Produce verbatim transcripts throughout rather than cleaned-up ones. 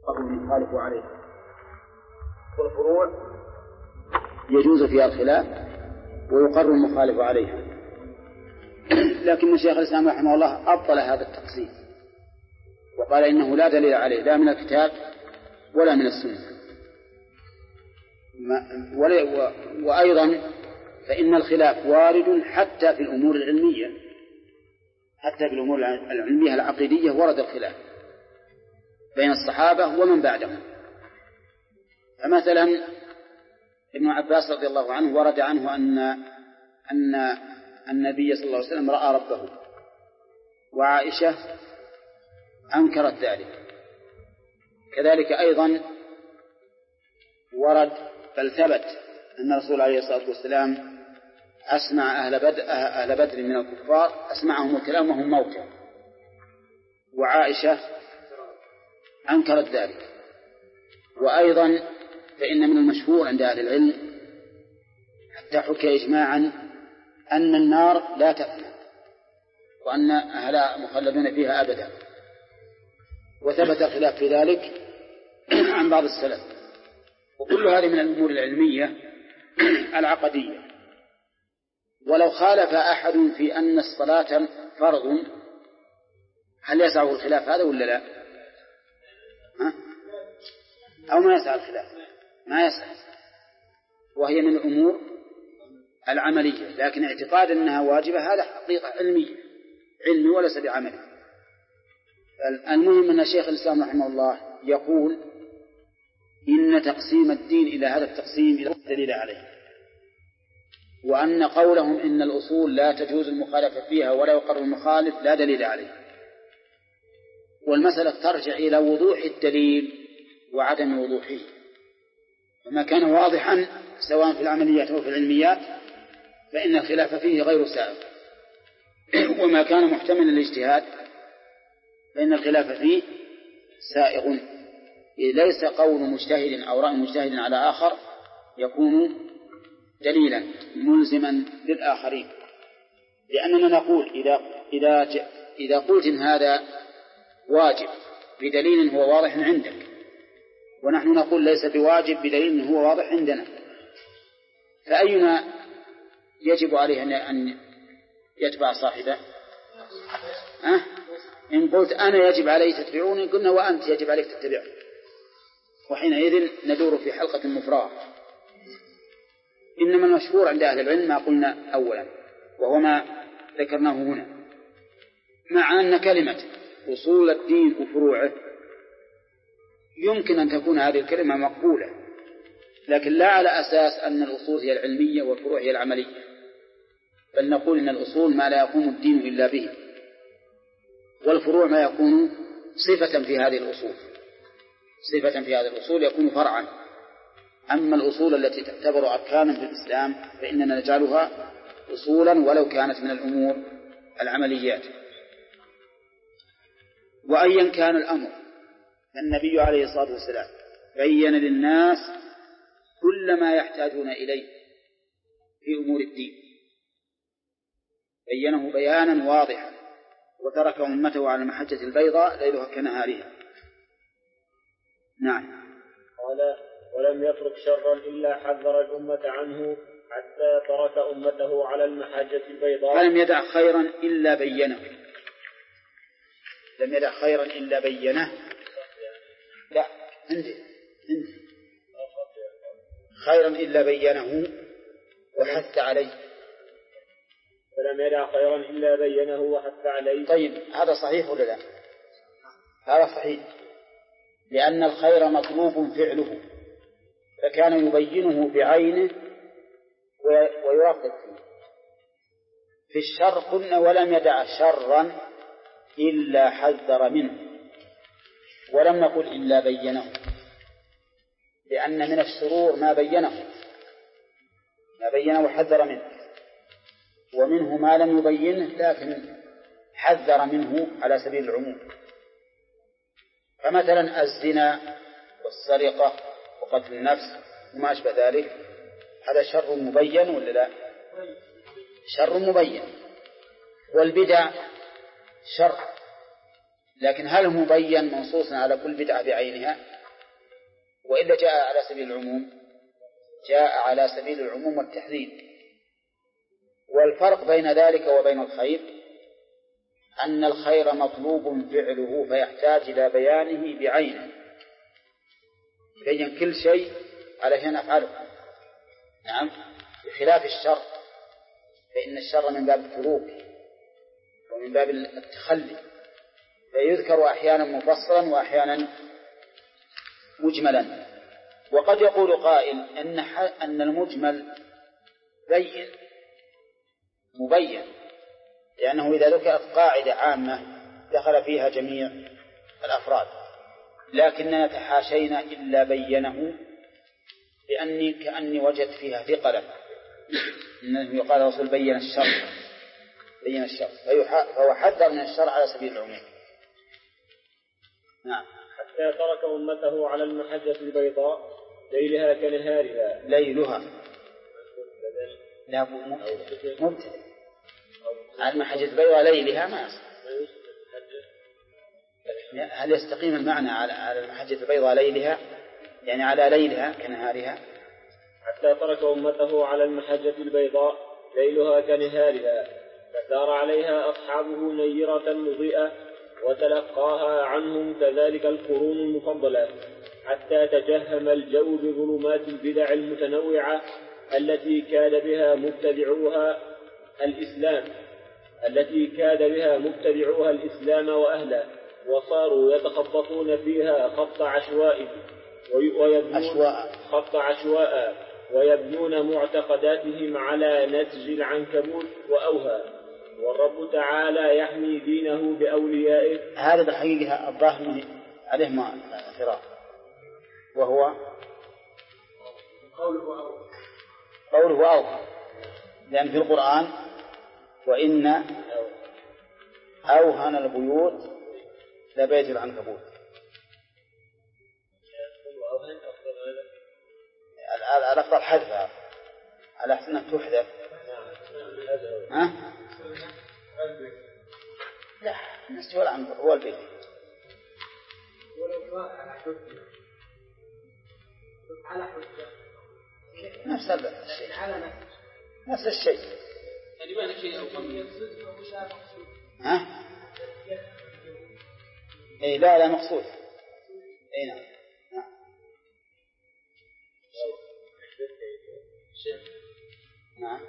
المخالف عليه، والفروع يجوز فيها الخلاف ويقر المخالف عليها. لكن شيخ الإسلام رحمه الله أبطل هذا التقسيم وقال إنه لا دليل عليه لا من الكتاب ولا من السنة. وأيضا فإن الخلاف وارد حتى في الأمور العلمية، حتى في الأمور العلمية العقيدية ورد الخلاف بين الصحابة ومن بعدهم. فمثلا ابن عباس رضي الله عنه ورد عنه أن أن النبي صلى الله عليه وسلم رأى ربه، وعائشة أنكرت ذلك. كذلك أيضا ورد بل ثبت أن الرسول عليه الصلاة والسلام أسمع أهل بدر, أهل بدر من الكفار، أسمعهم الكلام وهم موتى، وعائشة أنكرت ذلك. وأيضا فإن من المشهور عند أهل العلم حتى حكي إجماعا أن النار لا تفنى وأن أهلها مخلدون فيها أبدا، وثبت الخلاف في ذلك عن بعض السلف. وكل هذه من الأمور العلمية العقدية. ولو خالف أحد في أن الصلاة فرض هل يسعه الخلاف هذا ولا لا؟ ها؟ أو ما يسع الخلاف؟ ما يسع، وهي من الأمور العملية، لكن اعتقاد أنها واجبة هذا حقيقة علمية علمي وليس بعملي. المهم أن الشيخ الإسلام رحمه الله يقول إن تقسيم الدين إلى هذا التقسيم لا دليل عليه، وأن قولهم إن الأصول لا تجوز المخالفة فيها ولا يقر المخالف لا دليل عليه. والمسألة ترجع إلى وضوح الدليل وعدم وضوحه، وما كان واضحا سواء في العمليات أو في العلميات فإن الخلاف فيه غير سائغ، وما كان محتمل الاجتهاد فإن الخلاف فيه سائغ. ليس قول مجتهد أو رأي مجتهد على آخر يكون دليلا ملزما للآخرين، لأننا نقول إذا, إذا, إذا قلت إن هذا واجب بدليل هو واضح عندك، ونحن نقول ليس بواجب بدليل هو واضح عندنا، فأينا يجب عليه أن يتبع صاحبه؟ أه؟ إن قلت أنا يجب علي تتبعوني قلنا وأنت يجب عليك تتبعني، وحينئذ ندور في حلقة مفرغة. إنما المشهور عند أهل العلم ما قلنا أولا وهو ما ذكرناه هنا، مع أن كلمة أصول الدين وفروعه يمكن أن تكون هذه الكلمة مقبولة، لكن لا على أساس أن الأصول هي العلمية والفروع هي العملية، بل نقول إن الأصول ما لا يقوم الدين إلا به، والفروع ما يكون صفة في هذه الأصول، صفة في هذه الأصول يكون فرعا. أما الأصول التي تعتبر أركانا في الإسلام فإننا نجعلها أصولا ولو كانت من الأمور العمليات. وأيا كان الأمر النبي عليه الصلاة والسلام بين للناس كل ما يحتاجون إليه في أمور الدين، بينه بيانا واضحا، وترك أمته على المحجة البيضاء ليلها كنهارها. نعم. قال ولم يترك شرا إلا حذر الأمة عنه حتى ترك أمته على المحجة البيضاء. فلم يدع خيرا إلا بينه، لم يدع خيرا إلا بينه. لا عندي عندي خيرا إلا بينه وحث عليه. فلم يدع خيرا إلا بينه وحث عليه. طيب هذا صحيح ولا لا؟ هذا صحيح، لأن الخير مطلوب فعله، فكان يبينه بعينه ويرغب فيه. في الشر قلنا ولم يدع شرا إلا حذر منه، ولم نقل إلا بينه، لأن من الشرور ما بينه ما بينه وحذر منه، ومنه ما لم يبينه لكن حذر منه على سبيل العموم. فمثلا الزنا والسرقة وقتل النفس وما أشبه ذلك هذا شر مبين ولا لا؟ شر مبين. والبدع شر، لكن هل مبين منصوصا على كل بدعة بعينها؟ وإلا جاء على سبيل العموم، جاء على سبيل العموم والتحديد. والفرق بين ذلك وبين الخير أن الخير مطلوب فعله فيحتاج إلى بيانه بعينه، بين كل شيء علشان أفعله. نعم، بخلاف الشر فإن الشر من باب التروك ومن باب التخلي، فيذكر أحيانا مفصلا وأحيانا مجملا. وقد يقول قائل أن أن المجمل بين مبين، لأنه إذا ذكرت قاعدة عامة دخل فيها جميع الأفراد، لكننا تحاشينا إلا بينه، لأني كأني وجدت فيها ثقلا، إنه يقال رسول بين الشر بين الشر فهو حذر من الشر على سبيل العموم. نعم. حتى ترك أمته على المحجة البيضاء ليلها كنهارها. ليلها لا مبتدأ على المحجة البيضاء ليلها ما يصح. هل يستقيم المعنى على المحجة البيضاء ليلها يعني على ليلها كنهارها؟ حتى ترك أمته على المحجة البيضاء ليلها كنهارها، فسار عليها أصحابه نيرة مضيئة وتلقاها عنهم كذلك القرون المفضلة، حتى تجهم الجو بظلمات البدع المتنوعة التي كاد بها مبتدعوها الإسلام التي كاد بها مبتدعوها الإسلام وأهله، وصاروا يتخبطون فيها خط عشواء ويبنون خط عشواء ويبنون معتقداتهم على نسج العنكبوت وأوهى، والرب تعالى يحمي دينه بأوليائه. هذا بالحقيقة الظاهر عليه ما اعتراض، وهو قوله أوهى، لأن في القرآن وإن أوهن البيوت لبيت العنكبوت. الأفضل حذفها على أحسن أن تحذف. ها؟ لا، نستوى العنكبوت هو البيت. نفس الشيء نفس الشيء ها؟ إيه لا لا مقصود. إيه نعم نعم. نعم.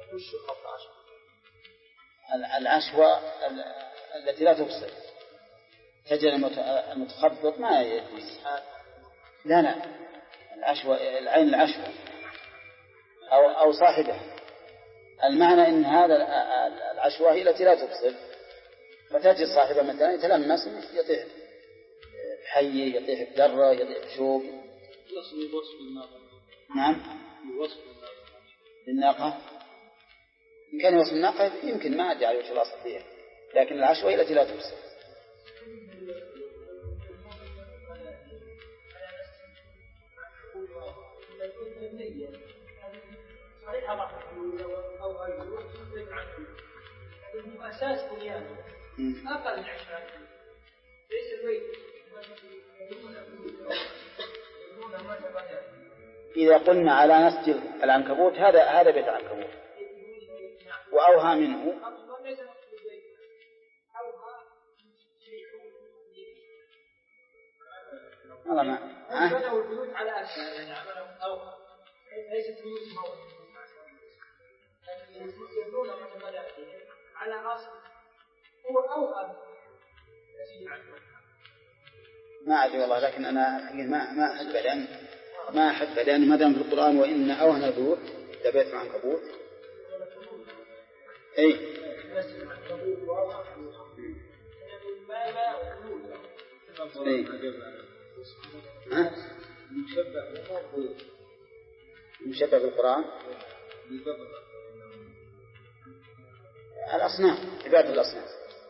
العشوة التي لا تبصر تجري المتخبط ما يدري. لا لا العشوة العين العشوة أو أو صاحبها. المعنى إن هذا العشوة هي التي لا تبصر، فتجد صاحبها مثلا يتلمس يطيح بحيه يطيح بدره يطيح بشوك. نعم يوصف بالناقة. إن كان يوصف الناقة يمكن ما أدري على وجه الأصل فيها، لكن العشوة هي التي لا تبصر. أساس بنيانه أقل من عشرة ليس البيت. إذا قلنا على نسج العنكبوت هذا هذا بيت العنكبوت وأوهى منه. والله ما بنوا البيوت على أساس يعني عملوا أوهى ليست بيوت موت، لكن يبنون على أصل هو أوهى. ما أدري والله، لكن أنا ما ما أحب لأن ما أحب لأن ما دام في القرآن وإن أوهن البيوت لبيت العنكبوت. أي أي ها مشبه بالقرآن الأصنام عبادة الأصنام،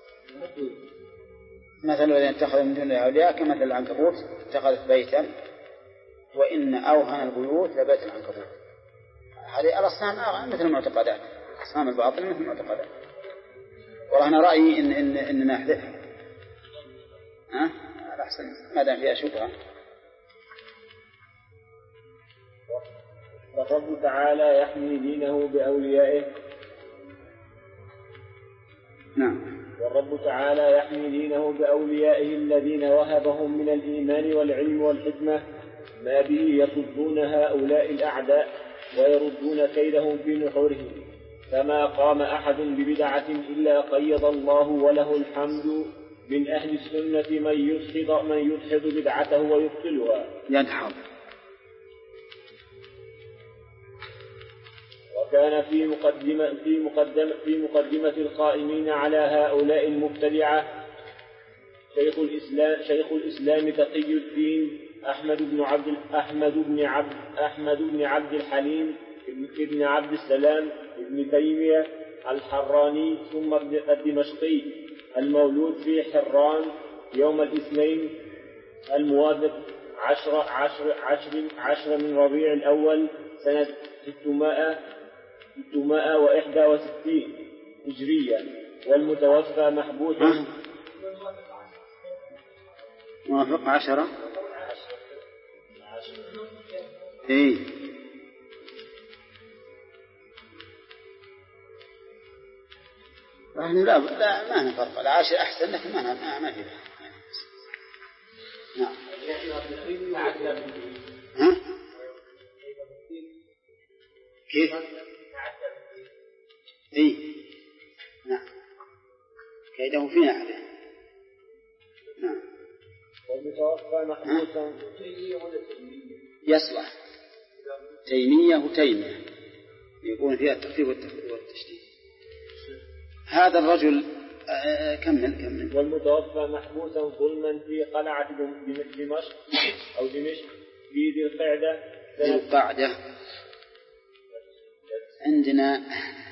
مثل الذين اتخذوا من دون الله أولياء كمثل العنكبوت اتخذت بيتا وإن أوهن البيوت لبيت العنكبوت. هذه الأصنام مثل المعتقدات، أصنام الباطل مثل المعتقدات. وأنا رأيي إن إن إننا نحذفها ها الأحسن ما دام فيها شبهة. والرب تعالى يحمي دينه بأوليائه. نعم. والرب تعالى يحمي دينه بأوليائه الذين وهبهم من الإيمان والعلم والحكمة ما به يصدون هؤلاء الأعداء ويردون كيدهم في نحورهم. فما قام أحد ببدعة إلا قيض الله وله الحمد من أهل السنة من يدحض من يدحض بدعته ويبطلها. يدحض. وكان في مقدمة في مقدمة في مقدمة القائمين على هؤلاء المبتدعة شيخ الإسلام شيخ الإسلام تقي الدين أحمد بن عبد أحمد بن عبد أحمد بن عبد الحليم ابن عبد السلام ابن تيمية الحراني ثم الدمشقي المولود في حران يوم الاثنين الموافق عشر عشر عشر عشر من ربيع الأول سنة ستمائة ستمائة وإحدى وستين هجرية والمتوفى محبوسا موافق عشرة إيه لا لا ما نفرق العاشر أحسن لكن ما ما ما في نعم. ها كيف إيه نعم كيده فينا عليه نعم. والمتوفى محبوسا يصلح تيمية وتيمية يكون فيها التخفيف والتشديد. هذا الرجل كمل كمل. والمتوفى محبوسا ظلما في قلعة دمشق أو دمشق في ذي القعدة ذي القعدة عندنا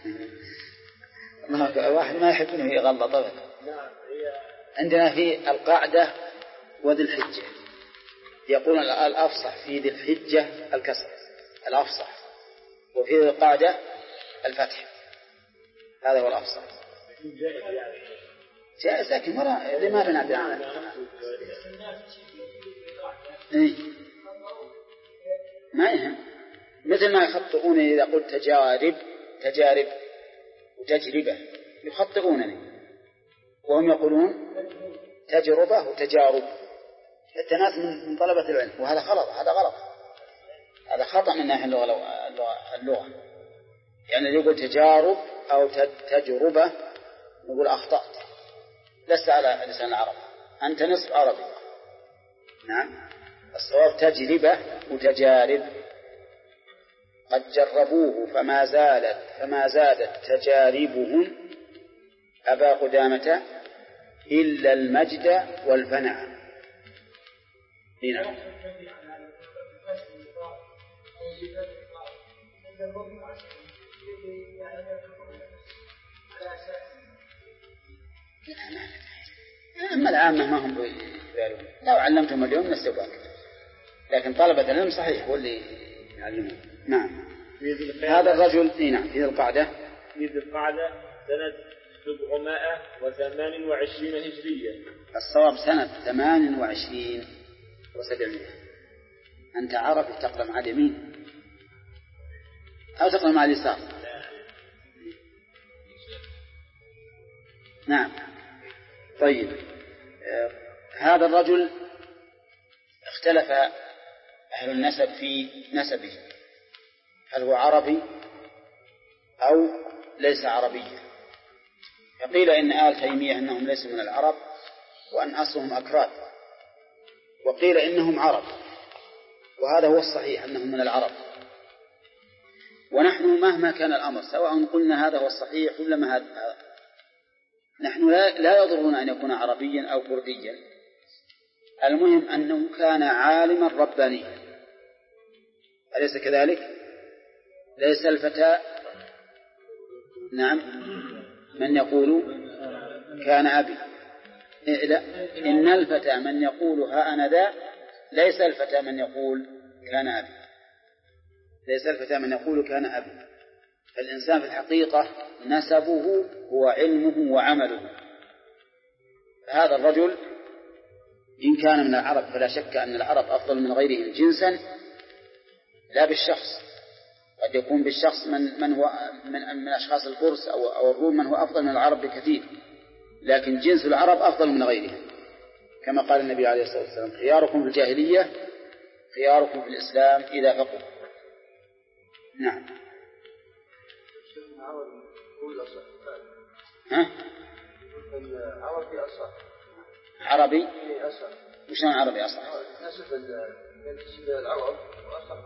واحد ما يحب انه يغلط ابدا. عندنا في القعدة وذي الحجة يقول الأفصح في ذي الحجة الكسر الأفصح وفي ذي القعدة الفتح هذا هو الأفصح جائز لكن مرة لماذا نعبر عنه إيه؟ ما يهم مثل ما يخطئون إذا قلت تجارب تجارب وتجربة يخطئونني وهم يقولون تجربة وتجارب حتى ناس من طلبة العلم وهذا غلط هذا غلط هذا خطأ من ناحية اللغة اللغة يعني يقول تجارب أو تجربة نقول أخطأت لست على لسان العرب أنت نصف عربي. نعم الصواب تجربة وتجارب قد جربوه فما زالت فما زادت تجاربهم أبا قدامة إلا المجد والفنع. هنا أما العامة ما هم بيعلمون لو علمتهم اليوم نستوى لكن طلبة العلم صحيح هو اللي يعلمون. نعم هذا الرجل إيه نعم في ذي القعدة في ذي القعدة سنة سبعمائة وثمان وعشرين هجرية. الصواب سنة ثمان وعشرين وسبعمائة. أنت عربي تقرأ مع اليمين أو تقرأ مع اليسار؟ نعم طيب آه هذا الرجل اختلف أهل النسب في نسبه هل هو عربي أو ليس عربيا. فقيل إن آل تيمية أنهم ليسوا من العرب وأن أصلهم أكراد وقيل إنهم عرب وهذا هو الصحيح أنهم من العرب. ونحن مهما كان الأمر سواء قلنا هذا هو الصحيح ولا ما هذا نحن لا يضرنا أن يكون عربيا أو كرديا المهم أنه كان عالما ربانيا أليس كذلك؟ ليس الفتى نعم من يقول كان أبي لا إن الفتى من يقول ها أنا ذا ليس الفتى من يقول كان أبي ليس الفتى من يقول كان أبي. فالإنسان في الحقيقة نسبه هو علمه وعمله. هذا الرجل إن كان من العرب فلا شك أن العرب أفضل من غيرهم جنسا لا بالشخص قد يكون بالشخص من من هو من من أشخاص الفرس أو أو الروم من هو أفضل من العرب بكثير، لكن جنس العرب أفضل من غيرهم، كما قال النبي عليه الصلاة والسلام: خياركم في الجاهلية خياركم في الإسلام إذا فقهوا. نعم. ها؟ عربي أصح. عربي؟ وشلون عربي أصح؟ نسب العرب وأصح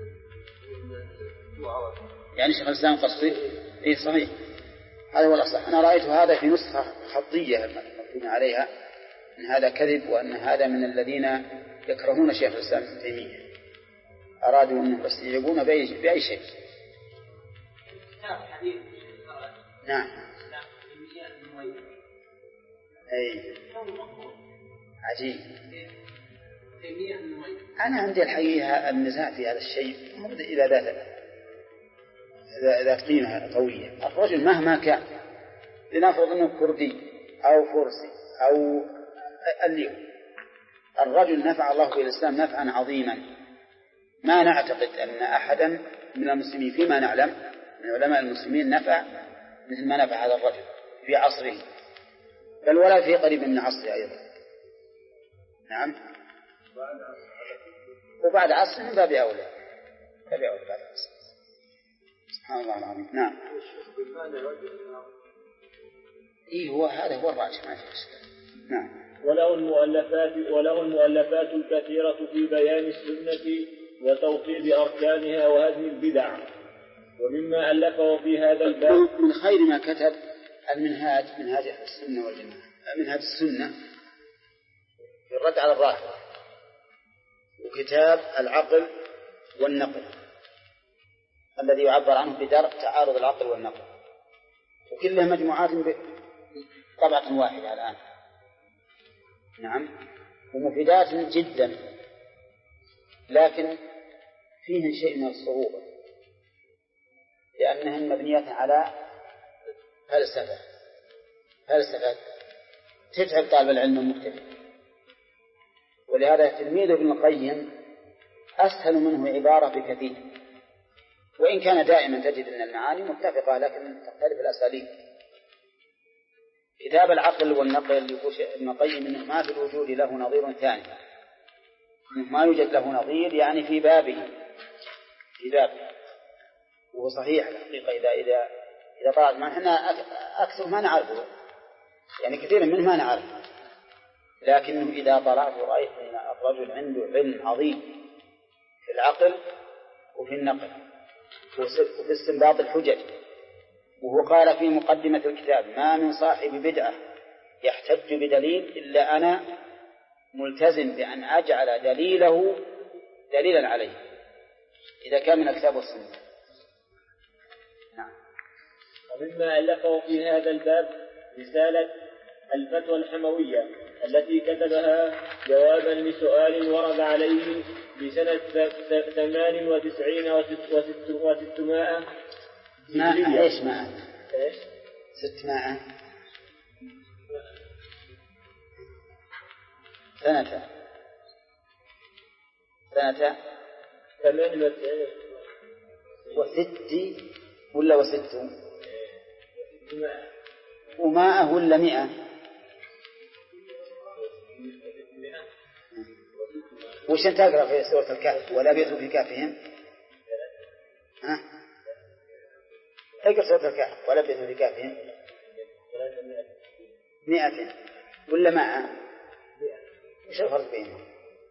من عربي. يعني شيخ الإسلام قصدي؟ إيه صحيح، هذا هو الأصح. أنا رأيت هذا في نسخة خطية مكتوب عليها أن هذا كذب، وأن هذا من الذين يكرهون شيخ الإسلام ابن تيمية، أرادوا أن بس يجيبون بأي, بأي شيء. نعم. أي عجيب. أنا عندي الحقيقة النزاع في هذا الشيء إذا ذات ذات قيمة قوية. الرجل مهما كان، لنفرض أنه كردي أو فرسي أو اليوم، الرجل نفع الله بالإسلام نفعا عظيما، ما نعتقد أن أحدا من المسلمين فيما نعلم من علماء المسلمين نفع مثل ما نفع هذا الرجل في عصره، بل ولا في قريب من عصره أيضا. نعم. وبعد عصر من باب أولى، باب أولى بعد عصر. سبحان الله العظيم. نعم. إيه هو هذا هو الراجح ما في إشكال. نعم. وله المؤلفات وله المؤلفات الكثيرة في بيان السنة وتوطيد أركانها وهدم البدع. ومما ألفه في هذا الباب من خير ما كتب المنهاج، منهاج السنة والجماعة، منهاج السنة في الرد على الرافضة، وكتاب العقل والنقل الذي يعبر عنه بدرء تعارض العقل والنقل، وكلها مجموعات طبعة واحدة الآن. نعم. ومفيدات جدا، لكن فيهن شيء من الصعوبة لأنهن مبنية على فلسفة فلسفة تتعب طالب العلم المبتدئ. ولهذا تلميذ ابن القيم أسهل منه عبارة بكثير، وإن كان دائما تجد أن المعاني متفقة لكن تختلف الأساليب. كتاب العقل والنقل يقول ابن القيم إنه ما في الوجود له نظير ثاني، ما يوجد له نظير يعني في بابه في بابه وهو صحيح الحقيقة. إذا إذا إذا طلعت ما إحنا أكثر ما نعرفه، يعني كثير منه ما نعرفه، لكنه إذا طلعت رأيت أن الرجل عنده علم عظيم في العقل وفي النقل وفي استنباط الحجج. وهو قال في مقدمة الكتاب: ما من صاحب بدعة يحتج بدليل إلا أنا ملتزم بأن أجعل دليله دليلا عليه إذا كان من الكتاب والسنة. نعم. ومما ألفه في هذا الباب رسالة الفتوى الحموية التي كتبها جوابا لسؤال ورد عليه بسنة ثمان وتسعين وستمائة ما إيش ما إيش ستمائة سنة سنة ثمان وتسعين وست ولا وست ومائة ولا مئة وش أنت تقرأ في سورة الكهف؟ ولا بيتوا في كهفهم؟ ها؟ اقرأ سورة الكهف: ولا بيتوا في كهفهم مئة ولا مائة؟ وش الفرق بينهم؟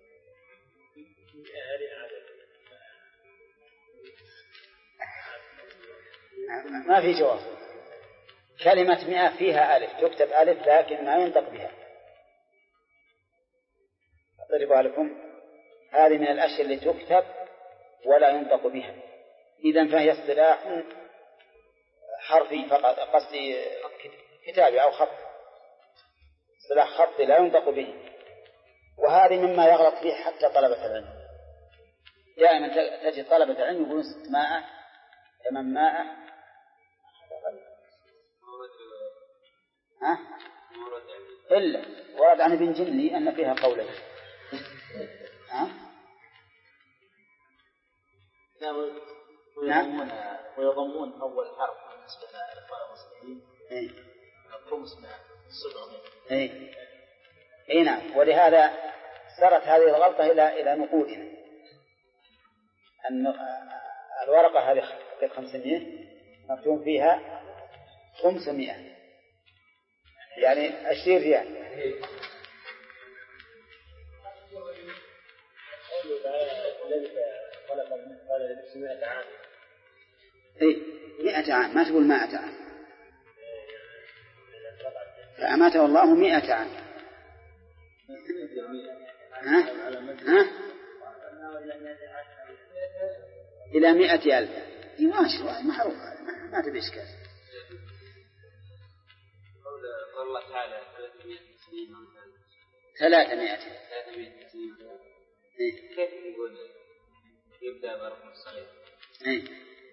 ما في جواب. كلمة مئة فيها ألف، تكتب ألف لكن ما ينطق بها. أضرب لكم هذه من الأشياء اللي تكتب ولا ينطق بها، إذن فهي اصطلاح حرفي فقط، قصدي كتابي أو خط، اصطلاح خطي لا ينطق به. وهذه مما يغلط فيه حتى طلبة العلم. دائما تجد طلبة العلم يقولون ستمائة ثمانمائة. ها؟ إلا ورد عن ابن جلي أن فيها قولا. ها؟ نعم. ويضمون أول حرف بالنسبة للإخوان المسلمين. إيه. الخمس من الصدر. إيه. إيه نعم. ولهذا صارت هذه الغلطة إلى إلى نقودنا. أن الورقة هذه خمسمائة مكتوب فيها خمسمائة يعني عشرين ريال. إيه مئة عام ما تقول مائة عام فأماته الله مئة عام. ها؟ ها؟ إلى مئة ألف ماشي معروف ما تبي إشكال. قول الله تعالى ثلاثمائة ثلاثمائة سنين. إيه؟ كيف يقول يبدأ برقم الصغير؟ إيه؟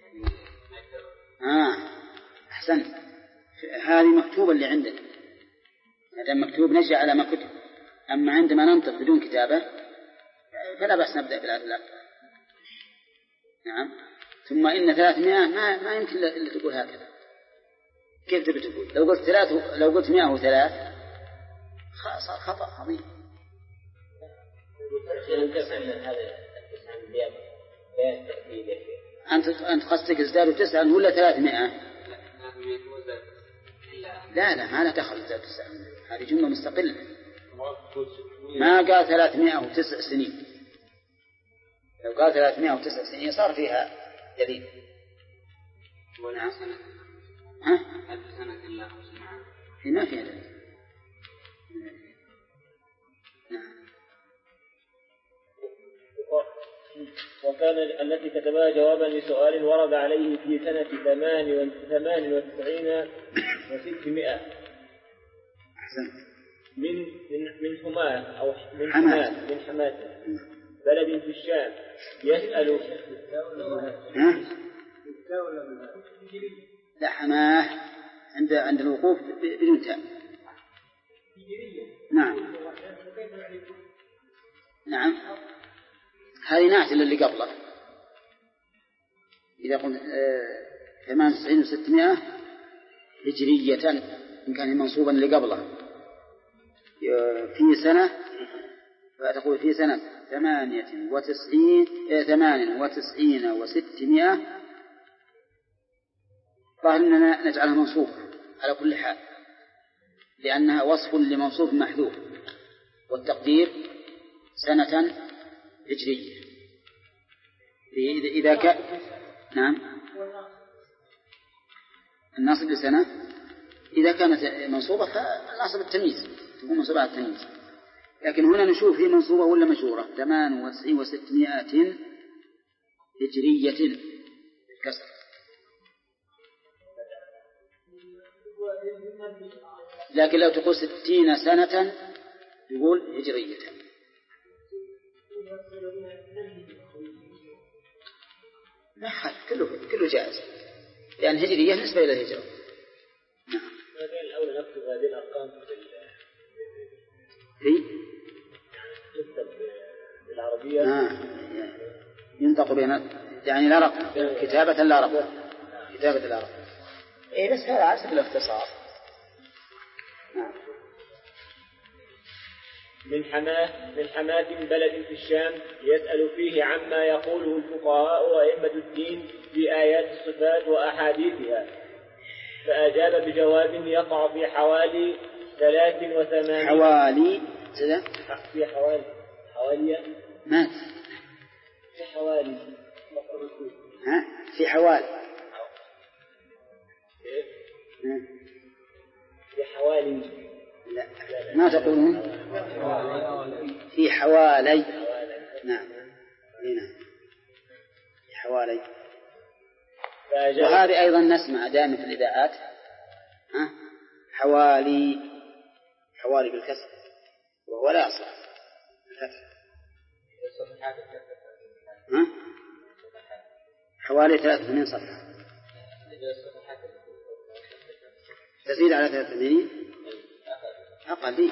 آه أحسنت. هذه مكتوبة اللي عندنا هذا مكتوب نجي على ما كتب. أما عندما ننطق بدون كتابة فلا بأس نبدأ بالعدد الأكبر. نعم. ثم إن ثلاثمائة ما ما يمكن إلا تقول هكذا. كيف تبي تقول؟ لو قلت ثلاث لو قلت مئة وثلاث صار خطأ عظيم. أنت أنت قصدك ازدادوا تسعة ولا ثلاثمائة؟ لا لا ما له دخل ازدادوا تسعة. هذه جملة مستقلة. ما قال ثلاثمائة وتسع سنين. لو قال ثلاثمائة وتسع سنين صار فيها دليل. نعم. ها؟ ألف سنة إلا خمسين عام. ما فيها دليل. نعم. وكان التي كتبها جوابا لسؤال ورد عليه في سنة ثمان وتسعين وستمائة. أحسن. من من من حماة أو من حماة من حماة بلد في الشام يسأل. ها؟ لا حماه عند عند الوقوف بدون تاء. نعم. نعم. هذه نعت اللي قبله. إذا قلت ثمان وتسعين وستمائة هجرية إن كان منصوبا اللي قبله في سنة فتقول في سنة ثمانية وتسعين ثمان وتسعين وستمائة. فإننا نجعلها منصوبة على كل حال لأنها وصف لمنصوب محذوف والتقدير سنة هجرية. إذا كان نعم الناصب لسنة إذا كانت منصوبة فالناصب التمييز تكون منصوبة على التمييز. لكن هنا نشوف هي منصوبة ولا مشهورة. ثمان وتسعين وستمائة هجرية الكسر. لكن لو تقول ستين سنة يقول هجرية. لا خالف كله كله جائز لأن يعني هجرية نسبة إلى الهجرة. نعم. الأول نكتب هذه الأرقام في تكتب بالعربية. آه. ينطق بها يعني لا رقم كتابة لا رقم كتابة لا رقم. إيه بس هذا على سبيل الاختصار. نعم. من حماه من حماة بلد في الشام يسأل فيه عما يقوله الفقهاء وأئمة الدين في آيات الصفات وأحاديثها فأجاب بجواب يقع في حوالي ثلاث وثمانين حوالي في حوالي حوالي مات في حوالي ها في حوالي في حوالي لا ما تقولون في حوالي. نعم هنا في حوالي. وهذه أيضا نسمع دائما في الإذاعات ها حوالي حوالي بالكسر وهو لا أصل الفتح. ها حوالي ثلاثة وثمانين صفحة تزيد على ثلاثة وثمانين أقل دي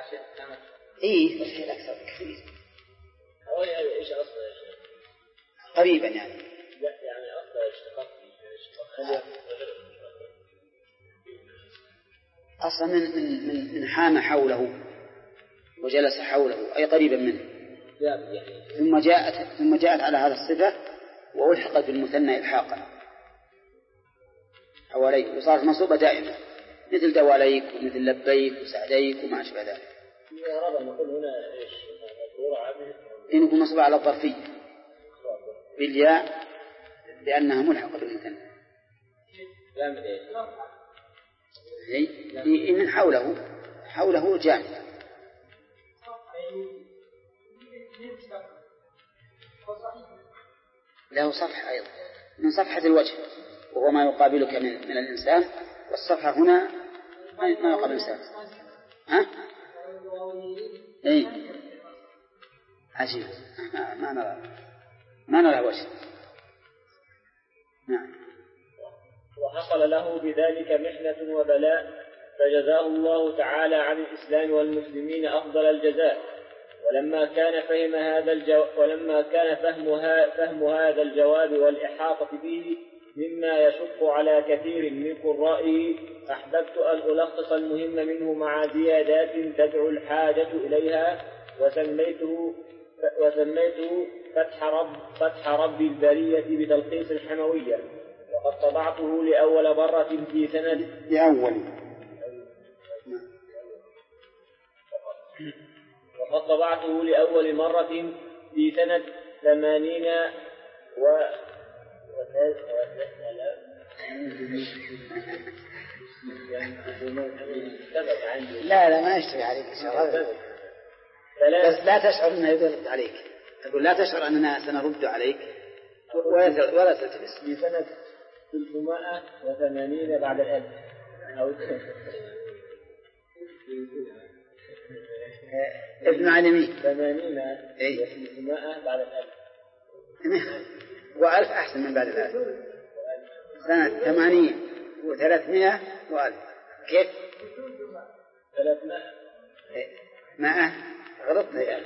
إيه أكثر كثير. حوالي إيش أصله قريبا يعني. لا يعني أصلا اشتقاق اشتقاق أصلا من من من من حام حوله وجلس حوله أي قريبا منه. ثم جاءت ثم جاءت على هذا الصفة وألحقت بالمثنى إلحاقا حواليك وصارت منصوبة دائما مثل دواليك ومثل لبيك وسعديك وما أشبه ذلك. يا رب نقول هنا إيش إن يكون منصوبة على الظرفية بالياء لأنها ملحقة بالمثنى. هي من حوله حوله جامد له صفحة أيضا من صفحة الوجه وهو ما يقابلك من, من الإنسان والصفحة هنا ما يقابل الإنسان. ها؟ إيه عجيب ما, ما نرى ما نرى وجه. نعم. وحصل له بذلك محنة وبلاء فجزاه الله تعالى عن الإسلام والمسلمين أفضل الجزاء. ولما كان فهم هذا الجو... ولما كان فهمها... فهم هذا الجواب والإحاطة به مما يشق على كثير من قرائه أحببت أن ألخص المهم منه مع زيادات تدعو الحاجة إليها وسميته وسميته فتح رب فتح رب البرية بتلخيص الحموية. وقد طبعته لأول مرة في سنة لأول وقد طبعته لأول مرة في سنة ثمانين و لا لا ما يشتبه عليك إن شاء الله بس لا تشعر أنه يرد عليك. أقول لا تشعر أننا سنرد عليك ولا تلتبس. في سنة ثلاثمائة وثمانين بعد الألف أو ابن علمي ثمانين وثلاثمائة بعد الألف وألف أحسن من بعد الألف. سنة ثمانين وثلاثمائة وألف كيف؟ ثلاثمائة مائة غلطت يعني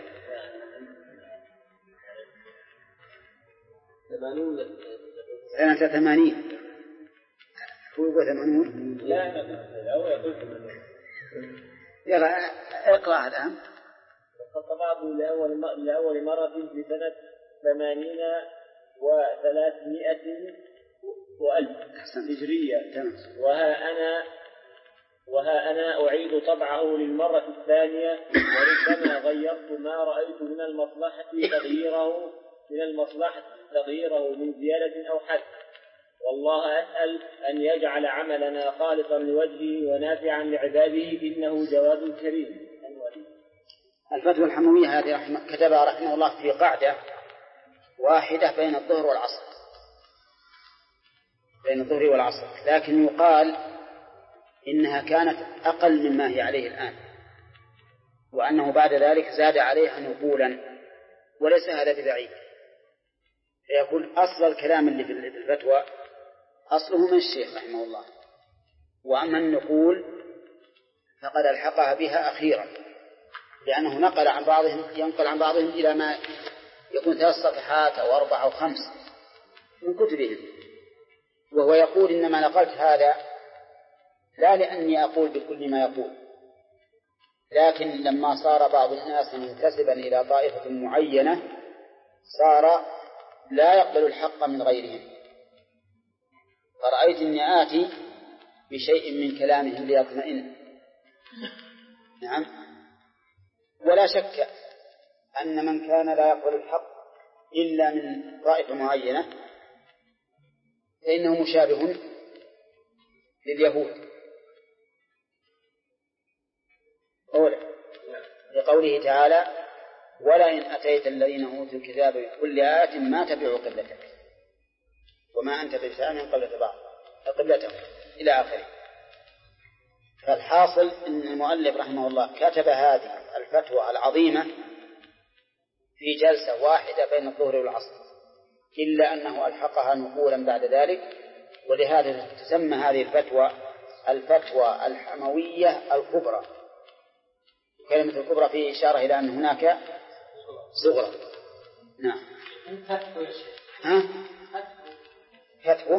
ثمانون سنة ثمانين هو يقول ثمانون لا هو يقول ثمانون. يلا اقرأ الآن. قد طبعته لأول لأول مرة في سنة ثمانين وثلاثمائة وألف هجرية. وها أنا وها أنا أعيد طبعه للمرة الثانية وربما غيرت ما رأيت من المصلحة تغييره من المصلحة تغييره من زيادة أو حد. والله أسأل أن يجعل عملنا خالصا لوجهه ونافعا لعباده إنه جواد كريم. الفتوى الحموية هذه رحمة كتبها رحمه الله في قاعدة واحدة بين الظهر والعصر بين الظهر والعصر لكن يقال إنها كانت أقل مما هي عليه الآن وأنه بعد ذلك زاد عليها نقولا وليس هذا ببعيد. فيكون أصل الكلام اللي في الفتوى أصله من الشيخ رحمه الله وأما النقول فقد ألحقها بها أخيرا لأنه نقل عن بعضهم ينقل عن بعضهم إلى ما يكون ثلاث صفحات أو أربع أو خمس من كتبهم وهو يقول إنما نقلت هذا لا لأني أقول بكل ما يقول لكن لما صار بعض الناس منتسبا إلى طائفة معينة صار لا يقبل الحق من غيرهم فرأيت أني آتي بشيء من كلامهم ليطمئن. نعم. ولا شك أن من كان لا يقبل الحق إلا من طائفة معينة فإنه مشابه لليهود أولا لقوله تعالى ولئن أتيت الذين أوتوا الكتاب بكل آية ما تبعوا قبلتك وما أنت بتابع من قبلة بعض قبلتهم إلى آخره. فالحاصل أن المؤلف رحمه الله كتب هذه الفتوى العظيمة في جلسة واحدة بين الظهر والعصر إلا أنه ألحقها نقولا بعد ذلك ولهذا تسمى هذه الفتوى الفتوى الحموية الكبرى. كلمة الكبرى فيه إشارة إلى أن هناك صغرى. نعم. ها؟ فتحه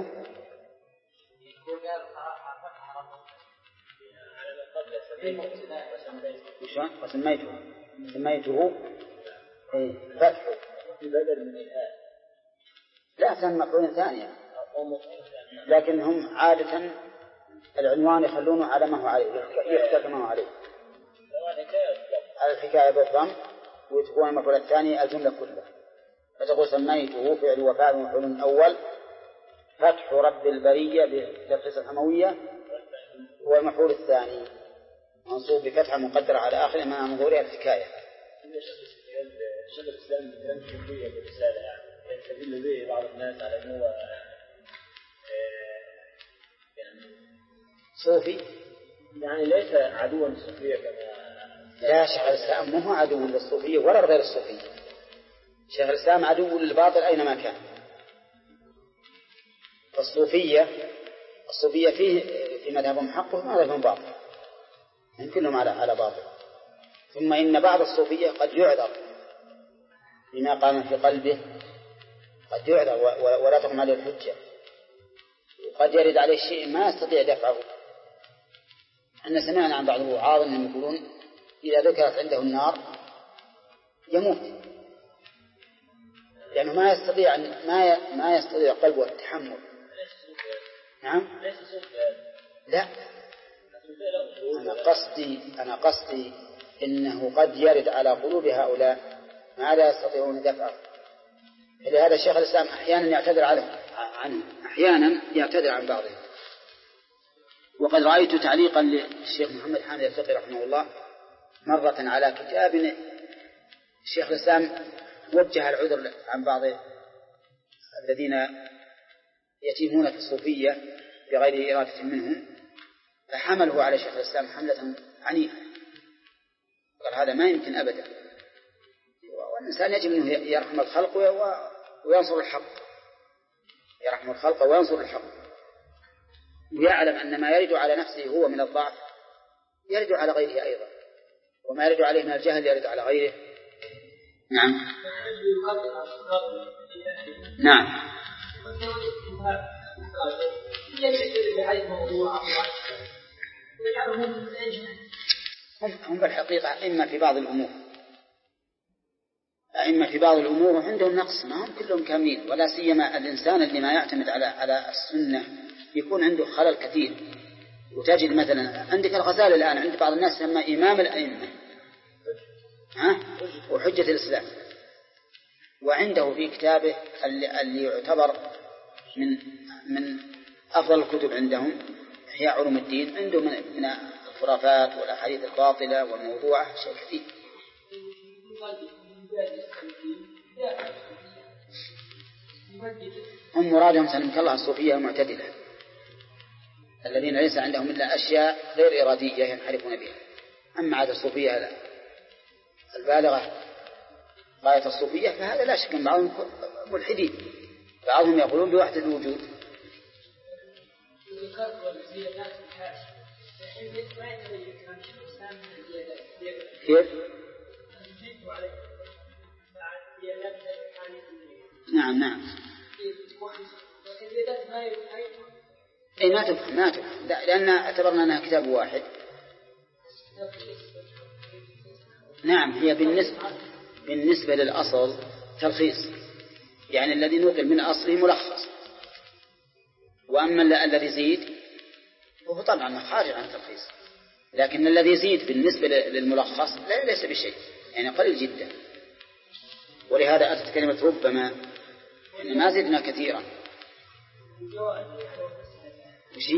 وسميته سميته ايه فتحه بدل من الآن لا كان مفعول ثانية، لكن هم عادة العنوان يخلونه على ما هو عليه، يختار ما هو عليه على الحكاية بالضم، وتكون المفعول الثاني الجملة كلها. فتقول سميته فعل وفاعل ومفعول أول، فتح رب البرية بترخيص الحموية هو المفعول الثاني منصوب بفتحة مقدرة على آخره مع ظهورها الحكاية. شيخ الإسلام كلام شوفية بالرسالة يعني يستدل به بعض الناس على أنه هو يعني صوفي، يعني ليس عدوا للصوفية كما لا. شيخ الإسلام مو هو عدو للصوفية ولا غير الصوفية، شيخ الإسلام عدو للباطل أينما كان. فالصوفية الصوفية فيه في مذهبهم حق ومذهبهم باطل، هم كلهم على على باطل. ثم إن بعض الصوفية قد يعذر بما قام في قلبه، قد يعذر ولا تقم عليه الحجة، وقد يرد عليه شيء ما يستطيع دفعه. أن سمعنا عن بعض الوعاظ أنهم يقولون إذا ذكرت عنده النار يموت، لأنه ما يستطيع ما ما يستطيع قلبه التحمل. نعم لا، أنا قصدي أنا قصدي إنه قد يرد على قلوب هؤلاء ما لا يستطيعون دفعه. لهذا الشيخ الإسلام أحيانا يعتذر عنه عنه أحيانا يعتذر عن بعضهم. وقد رأيت تعليقا للشيخ محمد حامد الفقي رحمه الله مرة على كتاب الشيخ الإسلام وجه العذر عن بعض الذين يتيمون في الصوفية بغير إرادة منهم، فحمله على شيخ الإسلام حملة عنيفة، قال هذا ما يمكن أبدا، والإنسان يجب أنه يرحم الخلق وينصر الحق، يرحم الخلق وينصر الحق، ويعلم أن ما يرد على نفسه هو من الضعف يرد على غيره أيضا، وما يرد عليه من الجهل يرد على غيره. نعم نعم هم بالحقيقة إما في بعض الأمور إما في بعض الأمور عندهم نقص، ما هم كلهم كاملين، ولا سيما الإنسان اللي ما يعتمد على على السنة يكون عنده خلل كثير. وتجد مثلا عندك الغزالي الآن عند بعض الناس يسمى إمام الأئمة ها وحجة الإسلام، وعنده في كتابه اللي, اللي يعتبر من من أفضل الكتب عندهم إحياء علوم الدين، عنده من, من الخرافات والأحاديث الباطلة والموضوعة شيء كثير. هم مرادهم سلمك الله الصوفية المعتدلة الذين ليس عندهم إلا أشياء غير إرادية ينحرفون بها. أما عادة الصوفية لا البالغة غاية الصوفية فهذا لا شك أن بعضهم ملحدين، بعضهم يقولون بوحدة الوجود. كيف؟ نعم نعم اي ما تفهم ما تفهم لأن اعتبرنا أنها كتاب واحد. نعم هي بالنسبة بالنسبة للأصل تلخيص، يعني الذي نقل من أصله ملخص، وأما الذي يزيد وهو طبعا خارج عن التلخيص، لكن الذي يزيد بالنسبة للملخص لا ليس بشيء، يعني قليل جدا. ولهذا أتت كلمة ربما إن ما زدنا كثيرا. وشي؟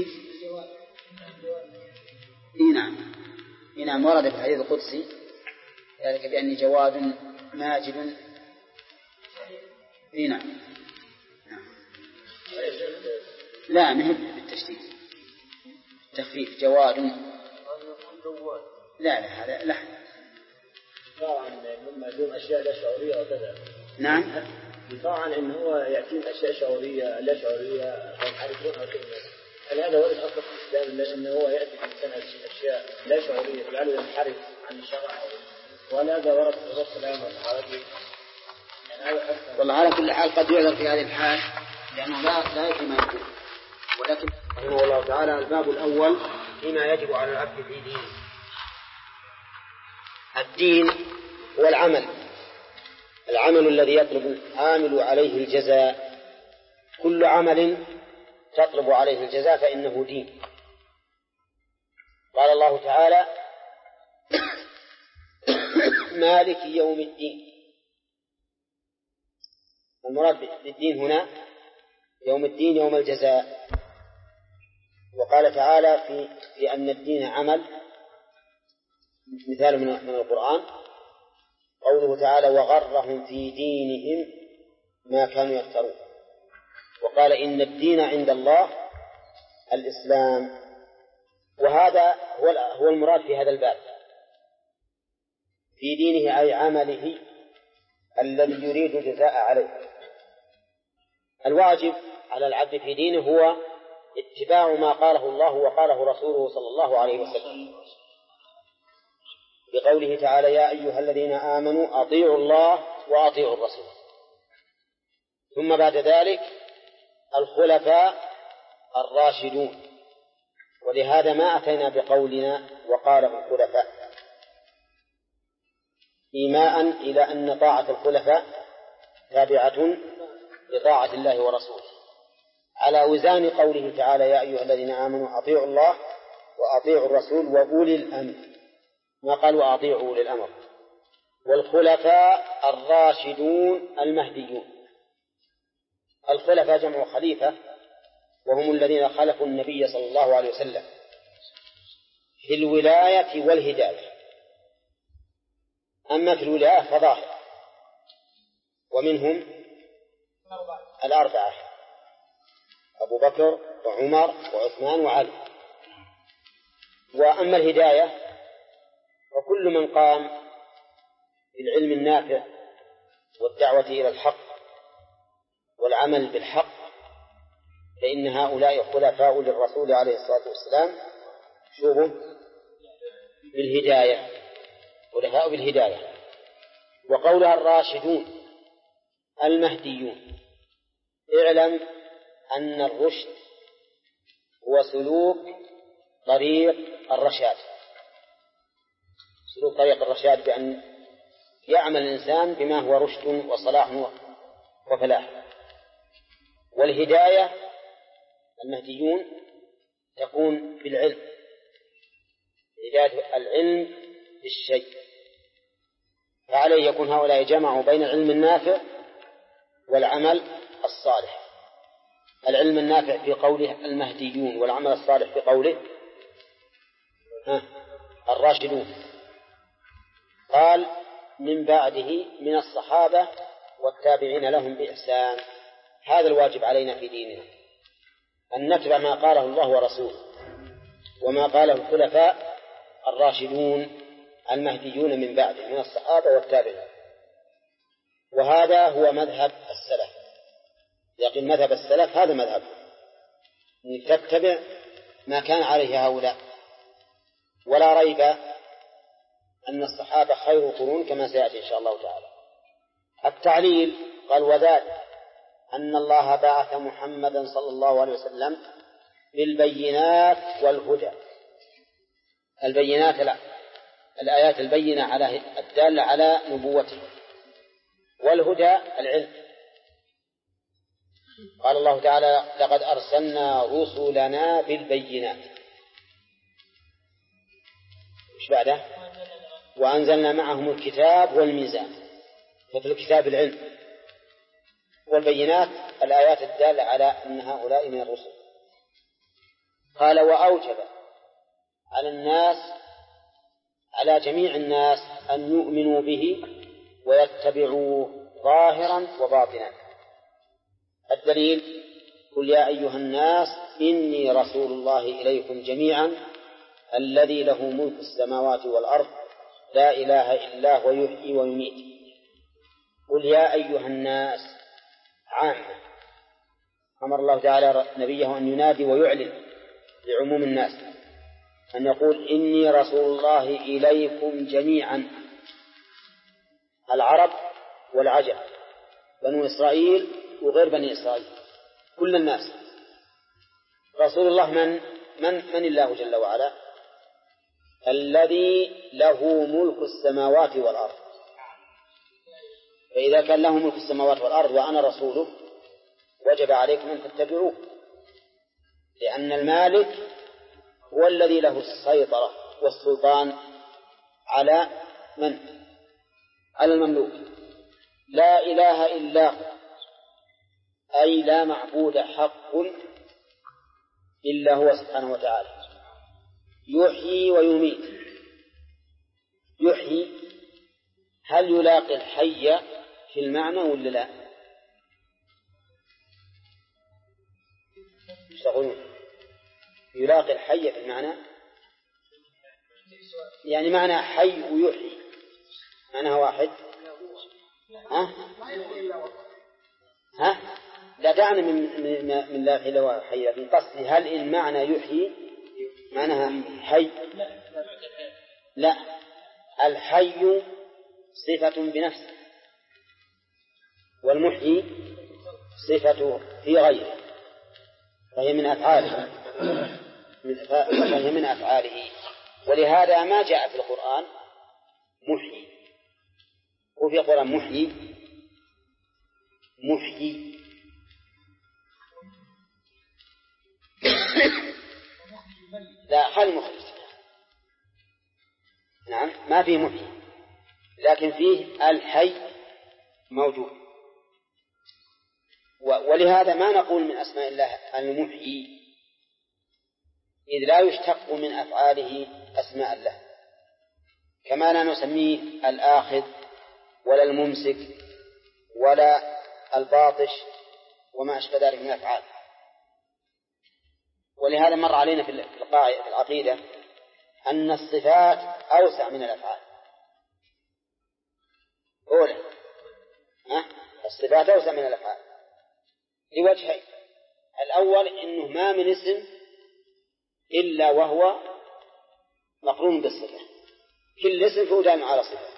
إيه نعم إيه نعم ورد في الحديث القدسي ذلك بأني جواد ماجد. إيه نعم لا مهم بالتشديد تخفيف جواد لا لا هذا لا طبعا مما دون أشياء لا شعورية وكذا. نعم طبعا إن هو يأتي أشياء شعورية لا شعورية ويعرفونها كلها. هل هذا ورد أصلا في الإسلام لأنه هو يأتي الإنسان أشياء لا شعورية تجعله ينحرف عن الشرع، ولا هذا ورد في الرسول الآن والصحابة والله على كل حال قد يعذر في هذه الحال لأنه لا لا يجب ما يكون. ولكن رحمه الله تعالى الباب الأول فيما يجب على العبد في دينه. الدين هو العمل العمل الذي يطلب العامل عليه الجزاء. كل عمل تطلب عليه الجزاء فإنه دين. قال الله تعالى مالك يوم الدين. المراد بالدين هنا يوم الدين يوم الجزاء. وقال تعالى في, في أن الدين عمل، مثال من, من القرآن قوله تعالى وغرهم في دينهم ما كانوا يفترون. وقال إن الدين عند الله الإسلام. وهذا هو, هو المراد في هذا الباب، في دينه أي عمله الذي يريد الجزاء عليه. الواجب على العبد في دينه هو اتباع ما قاله الله وقاله رسوله صلى الله عليه وسلم، بقوله تعالى يا أيها الذين آمنوا أطيعوا الله وأطيعوا الرسول. ثم بعد ذلك الخلفاء الراشدون، ولهذا ما أتينا بقولنا وقاله الخلفاء إيماء إلى أن طاعة الخلفاء تابعة لطاعة الله ورسوله، على وزان قوله تعالى يا أيها الذين آمنوا أطيعوا الله وأطيعوا الرسول وأولي الأمر، ما قالوا أطيعوا أولي الأمر. والخلفاء الراشدون المهديون. الخلفاء جمع خليفة، وهم الذين خلفوا النبي صلى الله عليه وسلم في الولاية والهداية. أما في الولاية فظاهر، ومنهم الأربعة أبو بكر وعمر وعثمان وعلي. وأما الهداية فكل من قام بالعلم النافع والدعوة إلى الحق والعمل بالحق فإن هؤلاء خلفاء للرسول عليه الصلاة والسلام شوفوا بالهداية، خلفاء بالهداية. وقولها الراشدون المهديون، اعلم أن الرشد هو سلوك طريق الرشاد، سلوك طريق الرشاد بأن يعمل الإنسان بما هو رشد وصلاح وفلاح. والهداية المهديون تكون بالعلم، هداية العلم بالشيء، فعليه يكون هؤلاء جمعوا بين العلم النافع والعمل الصالح. العلم النافع في قوله المهديون، والعمل الصالح في قوله الراشدون. قال من بعده من الصحابة والتابعين لهم بإحسان. هذا الواجب علينا في ديننا، أن نتبع ما قاله الله ورسوله وما قاله الخلفاء الراشدون المهديون من بعده من الصحابة والتابعين. وهذا هو مذهب السلف، لكن مذهب السلف هذا مذهب أن تتبع ما كان عليه هؤلاء. ولا ريب أن الصحابة خير قرون كما سيأتي إن شاء الله تعالى. التعليل قال وذلك أن الله بعث محمدا صلى الله عليه وسلم بالبينات والهدى. البينات لا. الآيات البينة على الدالة على نبوته، والهدى العلم. قال الله تعالى لقد أرسلنا رسلنا بالبينات، مش بعده وأنزلنا معهم الكتاب والميزان. ففي الكتاب العلم، والبينات الآيات الدالة على أن هؤلاء من الرسل. قال وأوجب على الناس على جميع الناس أن يؤمنوا به ويتبعوه ظاهرا وباطنا. الدليل قل يا أيها الناس إني رسول الله إليكم جميعا الذي له ملك السماوات والأرض لا إله إلا هو يحيي ويميت. قل يا أيها الناس عامة، أمر الله تعالى نبيه أن ينادي ويعلن لعموم الناس، أن يقول إني رسول الله إليكم جميعا، العرب والعجم بنو إسرائيل وغير بني إسرائيل، كل الناس. رسول الله من من من الله جل وعلا؟ الذي له ملك السماوات والأرض. فإذا كان له ملك السماوات والأرض وأنا رسوله وجب عليكم أن تتبعوه، لأن المالك هو الذي له السيطرة والسلطان على من؟ على المملوك. لا إله إلا هو، أي لا معبود حق إلا هو سبحانه وتعالى. يحيي ويميت. يحيي هل يلاقي الحي في المعنى ولا لا؟ يشتغلون يلاقي الحي في المعنى، يعني معنى حي ويحيي معناها واحد. ها؟ ها؟ لا دعنا من من من لا إله إلا هو حي، لكن قصدي هل إن معنى يحيي معناها حي؟ لا، الحي صفة بنفسه، والمحيي صفة في غيره، فهي من أفعاله فهي من أفعاله. ولهذا ما جاء في القرآن محيي، وفي القرآن محيي محيي لا خل مخرج، نعم ما فيه محيي، لكن فيه الحي موجود. ولهذا ما نقول من أسماء الله المحيي، إذ لا يشتق من أفعاله أسماء الله، كما لا نسميه الآخذ ولا الممسك ولا الباطش وما أشبه ذلك من أفعال. ولهذا مر علينا في العقيدة أن الصفات أوسع من الأفعال. أولا أه؟ الصفات أوسع من الأفعال لوجهين: الأول إنه ما من اسم إلا وهو مقرون بالصفة، كل اسم فهو دال على صفة،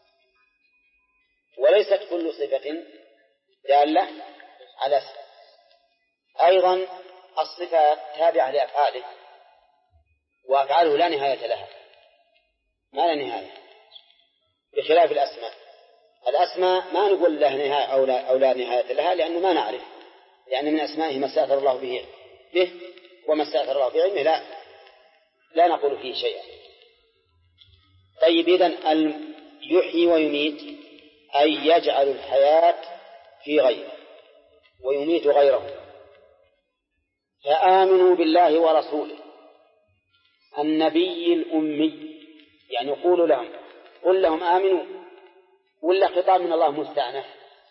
وليست كل صفة دالة على اسم. أيضا الصفات تابعة لأفعاله، وأفعاله لا نهاية لها، ما لا نهاية، بخلاف الأسماء. الأسماء ما نقول لها نهاية أو لا, أو لا نهاية لها، لأنه ما نعرف، لأن من أسمائه ما استأثر الله به به وما استأثر الله بعلمه لا لا نقول فيه شيئا. طيب، إذن يحيي ويميت أي يجعل الحياة في غيره ويميت غيره. فآمنوا بالله ورسوله النبي الأمي، يعني قولوا لهم قل لهم آمنوا، ولا خطاب من الله مستأنف؟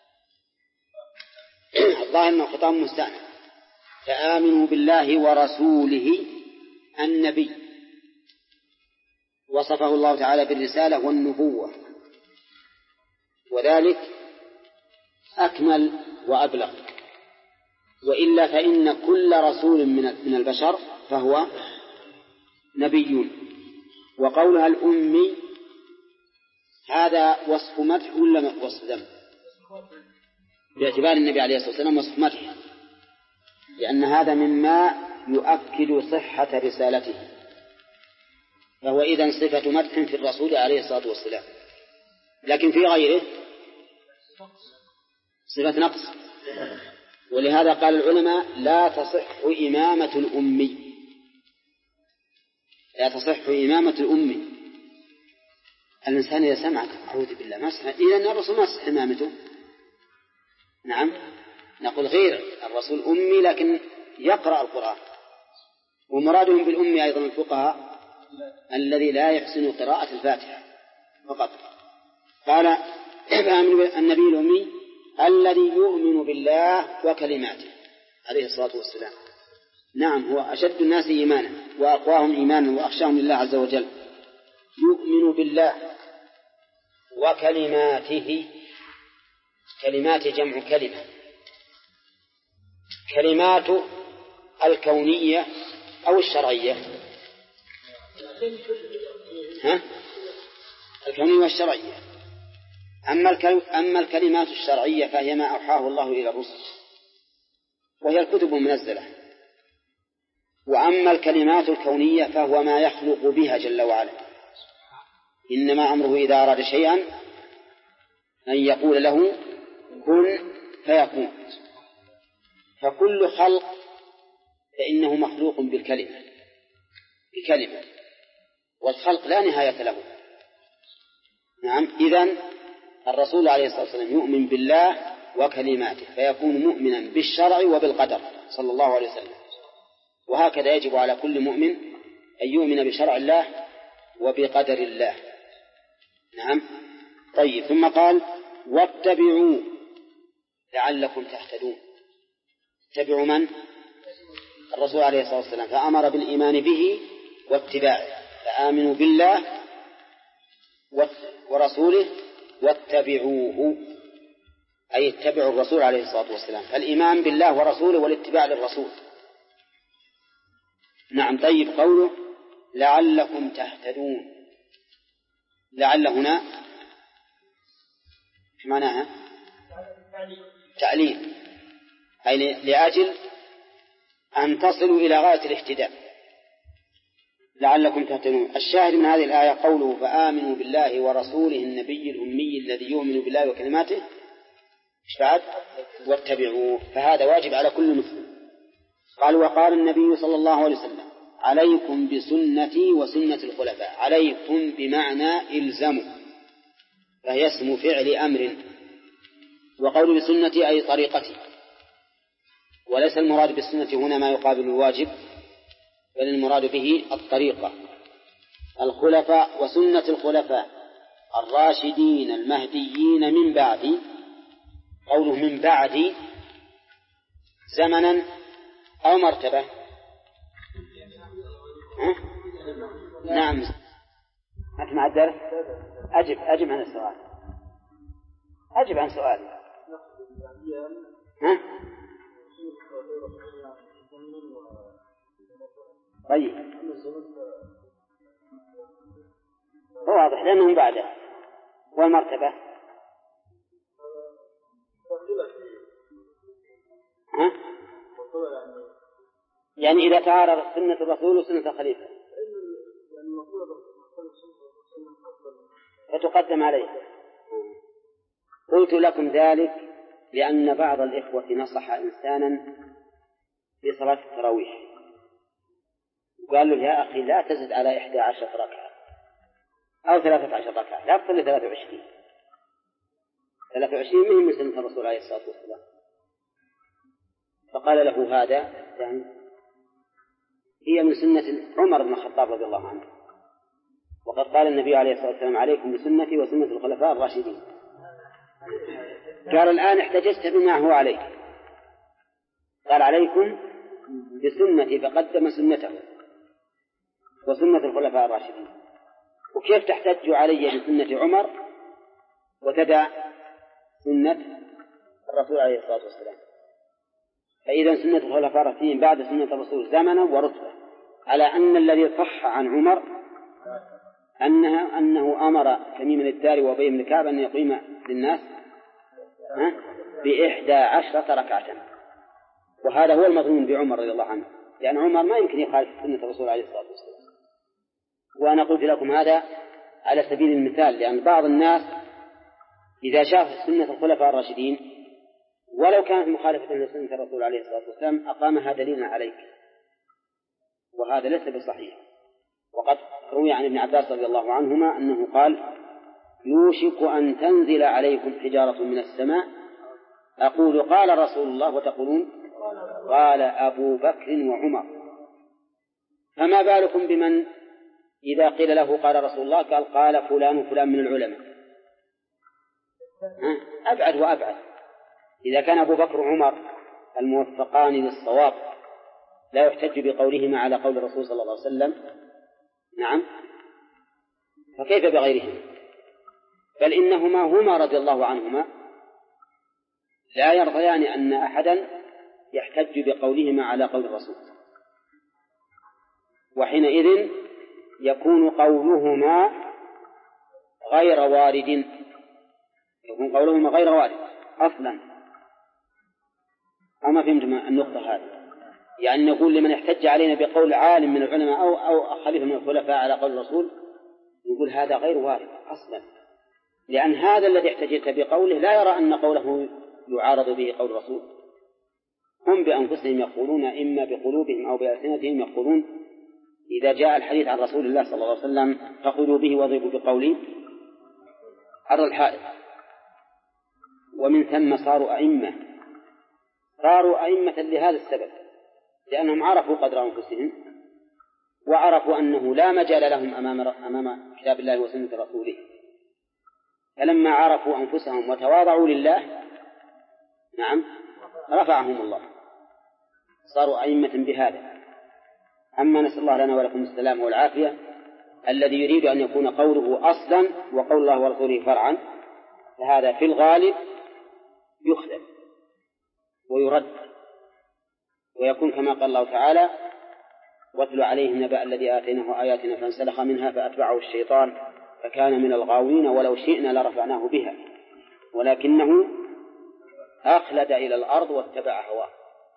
الظاهر أنه خطاب مستأنف. فآمنوا بالله ورسوله النبي، وصفه الله تعالى بالرسالة والنبوة، وذلك أكمل وأبلغ. وإلا فإن كل رسول من البشر فهو نبي. وقولها الأمي هذا وصف مدح ولا وصف ذم؟ باعتبار النبي عليه الصلاة والسلام وصف مدح، لأن هذا مما يؤكد صحة رسالته، فهو إذن صفة مدح في الرسول عليه الصلاة والسلام. لكن في غيره صفة نقص. ولهذا قال العلماء لا تصح إمامة الأمي، لا تصح إمامة الأمي. الإنسان إذا سمعك أعوذ بالله ما سمع، إذا الرسول ما تصح إمامته. نعم نقول غير الرسول أمي لكن يقرأ القرآن، ومرادهم بالأمي أيضا الفقهاء الذي لا يحسن قراءة الفاتحة فقط. قال النبي الأمي الذي يؤمن بالله وكلماته عليه الصلاة والسلام. نعم هو أشد الناس إيمانا وأقواهم إيمانا وأخشاهم لله عز وجل. يؤمن بالله وكلماته، كلمات جمع كلمة، كلمات الكونية أو الشرعية؟ ها؟ الكونية والشرعية. أما الكلمات الشرعية فهي ما أوحاه الله إلى الرسل وهي الكتب المنزلة. وأما الكلمات الكونية فهو ما يخلق بها جل وعلا، إنما أمره إذا أراد شيئا أن يقول له كن فيكون. فكل خلق فإنه مخلوق بالكلمة بكلمة، والخلق لا نهاية له. نعم. إذن الرسول عليه الصلاة والسلام يؤمن بالله وكلماته فيكون مؤمنا بالشرع وبالقدر صلى الله عليه وسلم. وهكذا يجب على كل مؤمن أن يؤمن بشرع الله وبقدر الله. نعم. طيب. ثم قال واتبعوا لعلكم تهتدون. اتبعوا من؟ الرسول عليه الصلاة والسلام، فأمر بالإيمان به واتباعه، فآمنوا بالله ورسوله واتبعوه، أي اتبعوا الرسول عليه الصلاة والسلام، فالإيمان بالله ورسوله والاتباع للرسول. نعم. طيب. قوله لعلكم تهتدون، لعل هنا شو معناها؟ تعليل، أي لأجل أن تصلوا إلى غاية الاهتداء. لعلكم تهتدون. الشاهد من هذه الآية قوله فآمنوا بالله ورسوله النبي الأمي الذي يؤمن بالله وكلماته إيش بعد؟ واتبعوه، فهذا واجب على كل مسلم. قال وقال النبي صلى الله عليه وسلم عليكم بسنتي وسنة الخلفاء. عليكم بمعنى إلزموا، فهي اسم فعل أمر، وقول بسنتي أي طريقتي، وليس المراد بالسنة هنا ما يقابل الواجب، بل المراد به الطريقة. الخلفاء وسنة الخلفاء الراشدين المهديين من بعد. قوله من بعد زمنا أو مرتبة؟ أه؟ نعم. أسمع الدرس. أجب أجب عن السؤال. أجب عن سؤال. ها؟ طيب. واضح لأنهم بعده. والمرتبة ها؟ يعني إذا تعارض سنة الرسول وسنة الخليفة فتقدم عليه. قلت لكم ذلك لأن بعض الإخوة نصح إنسانا في صلاة التراويح وقال له يا أخي لا تزد على إحدى عشرة ركعة أو ثلاثة عشر ركعة، لا تصلي ثلاثة وعشرين. ثلاثة وعشرين من سنة الرسول عليه الصلاة والسلام. فقال له هذا يعني هي من سنة عمر بن الخطاب رضي الله عنه، وقد قال النبي عليه الصلاة والسلام عليكم بسنتي وسنة الخلفاء الراشدين. قال الآن احتججت بما هو عليك، قال عليكم بسنتي فقدم سنته وسنة الخلفاء الراشدين، وكيف تحتج علي بسنة عمر وتدع سنة الرسول عليه الصلاة والسلام؟ فإذا سنة الخلفاء الراشدين بعد سنة الرسول زمنا ورتبة، على أن الذي صح عن عمر أنها أنه أمر تميم الداري وأبي بن كعب أن يقيم للناس بإحدى عشرة ركعة، وهذا هو المظنون بعمر رضي الله عنه، لأن عمر ما يمكن يخالف سنة الرسول عليه الصلاة والسلام. وأنا قلت لكم هذا على سبيل المثال، لأن بعض الناس إذا شاف سنة الخلفاء الراشدين ولو كانت مخالفة لسنة الرسول عليه الصلاة والسلام أقامها دليلا عليك، وهذا ليس بصحيح. وقد روي عن ابن عباس رضي الله عنهما أنه قال يوشك أن تنزل عليكم حجارة من السماء أقول قال رسول الله وتقولون قال أبو بكر وعمر، فما بالكم بمن إذا قيل له قال رسول الله قال قال فلان وفلان من العلماء؟ أبعد وأبعد. إذا كان أبو بكر وعمر الموفقان للصواب لا يحتج بقولهما على قول الرسول صلى الله عليه وسلم، نعم، فكيف بغيرهم؟ بل إنهما هما رضي الله عنهما لا يرضيان أن أحدا يحتج بقولهما على قول الرسول، وحينئذ يكون قولهما غير وارد يكون قولهما غير وارد أصلا. أما فهمت النقطة هذه؟ يعني نقول لمن احتج علينا بقول عالم من العلماء أو أو خليفة من الخلفاء على قول الرسول، نقول هذا غير وارد أصلا، لأن هذا الذي احتجت بقوله لا يرى أن قوله يعارض به قول الرسول. هم بأنفسهم يقولون إما بقلوبهم أو بألسنتهم يقولون إذا جاء الحديث عن رسول الله صلى الله عليه وسلم فخذوا به واضربوا بقولي عرض الحائط. ومن ثم صاروا أئمة، صاروا أئمة لهذا السبب، لأنهم عرفوا قدر أنفسهم وعرفوا أنه لا مجال لهم أمام أمام كتاب الله وسنة رسوله، فلما عرفوا أنفسهم وتواضعوا لله نعم رفعهم الله، صاروا أئمة بهذا. أما نسأل الله لنا ولكم السلام والعافية، الذي يريد أن يكون قوله أصلا وقول الله ورسوله فرعا فهذا في الغالب يخذل ويرد، ويكون كما قال الله تعالى: واتل عليهم نبأ الذي آتيناه آياتنا فانسلخ منها فأتبعه الشيطان فكان من الغاوين ولو شئنا لرفعناه بها ولكنه أخلد إلى الأرض واتبع هواه،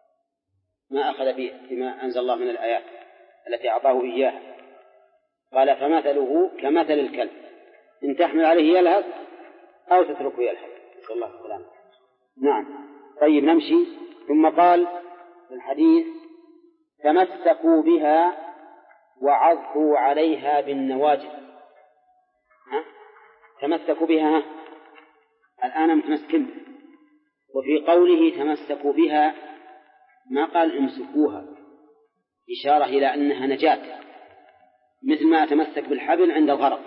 ما أخذ بما أنزل الله من الآيات التي أعطاه إياها. قال: فمثله كمثل الكلب إن تحمل عليه يلهث أو تتركه يلهث. نسأل الله السلامة. نعم. طيب نمشي. ثم قال في الحديث: تمسكوا بها وعضوا عليها بالنواجذ. ها؟ تمسكوا بها، ها؟ الآن متمسكين. وفي قوله تمسكوا بها ما قال امسكوها، إشارة إلى أنها نجاة، مثل ما تمسك بالحبل عند الغرق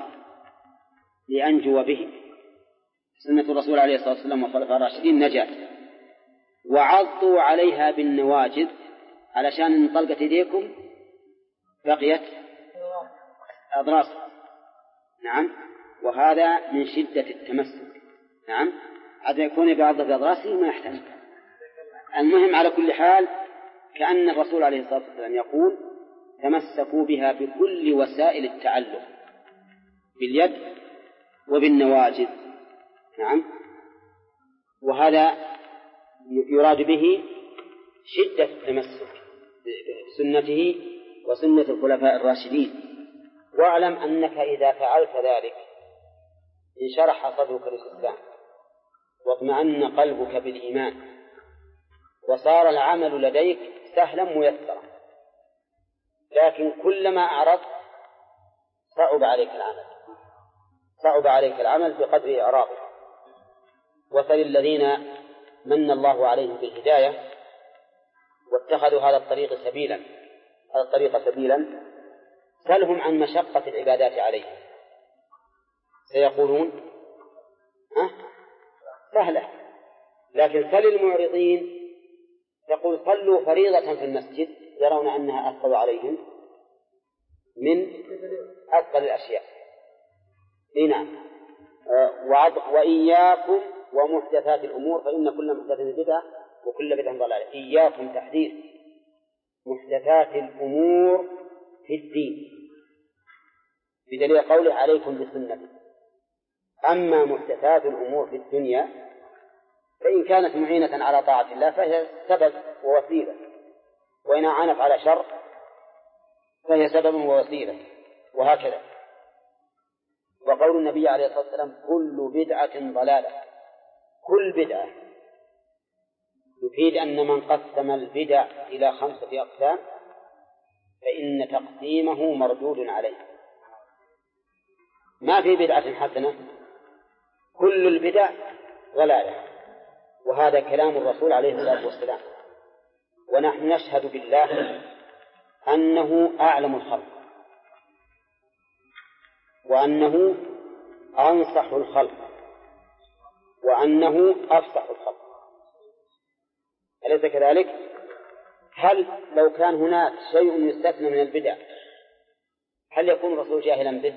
لأنجو به. سنة الرسول عليه الصلاة والسلام والخلفاء الراشدين نجاة. وعضوا عليها بالنواجذ علشان إن طلقت يديكم بقيت أضراس. نعم. وهذا من شدة التمسك. نعم. عاد يكون بعض أضراسه ما يحتاج. المهم على كل حال كأن الرسول عليه الصلاة والسلام يقول: تمسكوا بها بكل وسائل التعلق، باليد وبالنواجذ. نعم. وهذا يراد به شدة التمسك بسنته وسنة الخلفاء الراشدين. واعلم أنك إذا فعلت ذلك انشرح صدرك للإسلام واطمأن قلبك بالإيمان وصار العمل لديك سهلا ميسرا، لكن كلما أعرضت صعب عليك العمل صعب عليك العمل بقدر إعراضك. وسل الذين من الله عليهم بالهداية واتخذوا هذا الطريق سبيلا هذا الطريق سبيلا سلهم عن مشقة العبادات عليهم، سيقولون ها سهلة. لكن سل المعرضين يقول: صلوا فريضة في المسجد، يرون أنها أثقل عليهم من أثقل الأشياء. نعم. وإياكم ومحدثات الأمور فإن كل محدثة بدعة وكل بدعة ضلالة. إياكم تحذير محدثات الأمور في الدين بدليل قوله: عليكم بسنتي. أما محدثات الأمور في الدنيا فإن كانت معينة على طاعة الله فهي سبب ووسيلة، وإن أعانت على شر فهي سبب ووسيلة، وهكذا. وقول النبي عليه الصلاة والسلام: كل بدعة ضلالة. كل بدعة يفيد أن من قسم البدع إلى خمسة أقسام فإن تقسيمه مردود عليه. ما في بدعة حسنة، كل البدع ضلالة. وهذا كلام الرسول عليه الصلاة والسلام، ونحن نشهد بالله أنه أعلم الخلق وأنه أنصح الخلق وأنه أفصح الخلق، أليس كذلك؟ هل لو كان هناك شيء يستثنى من البدع هل يكون الرسول جاهلا به؟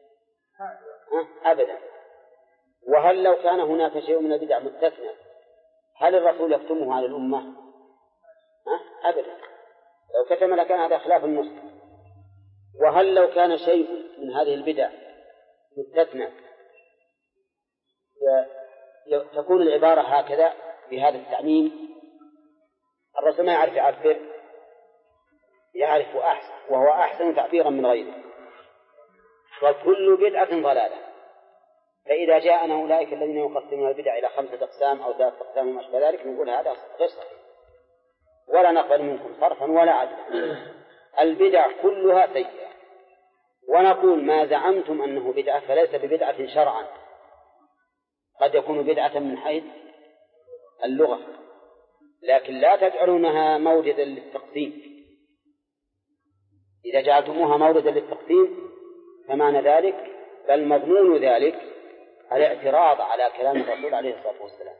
أبدا. وهل لو كان هناك شيء من البدع مستثنى هل الرسول يكتمه على الأمة؟ أبدا. لو كتم لكان هذا خلاف النص. وهل لو كان شيء من هذه البدع مستثنى تكون العبارة هكذا بهذا التعميم. الرسول ما يعرف يعبر، يعرف أحسن وهو أحسن تعبيرا من غيره، وكل بدعة ضلالة. فإذا جاءنا أولئك الذين يقسمون البدع إلى خمسة أقسام أو ثلاثة أقسام وما أشبه ذلك نقول هذا غير صحيح، ولا نقبل منكم صرفا ولا عدلا. البدع كلها سيئة، ونقول ما زعمتم أنه بدعة فليس ببدعة شرعا، قد يكون بدعة من حيث اللغة، لكن لا تجعلونها موردا للتقسيم. إذا جعلتموها موردا للتقسيم فمعنى ذلك بل مضمون ذلك الاعتراض على كلام الرسول عليه الصلاة والسلام.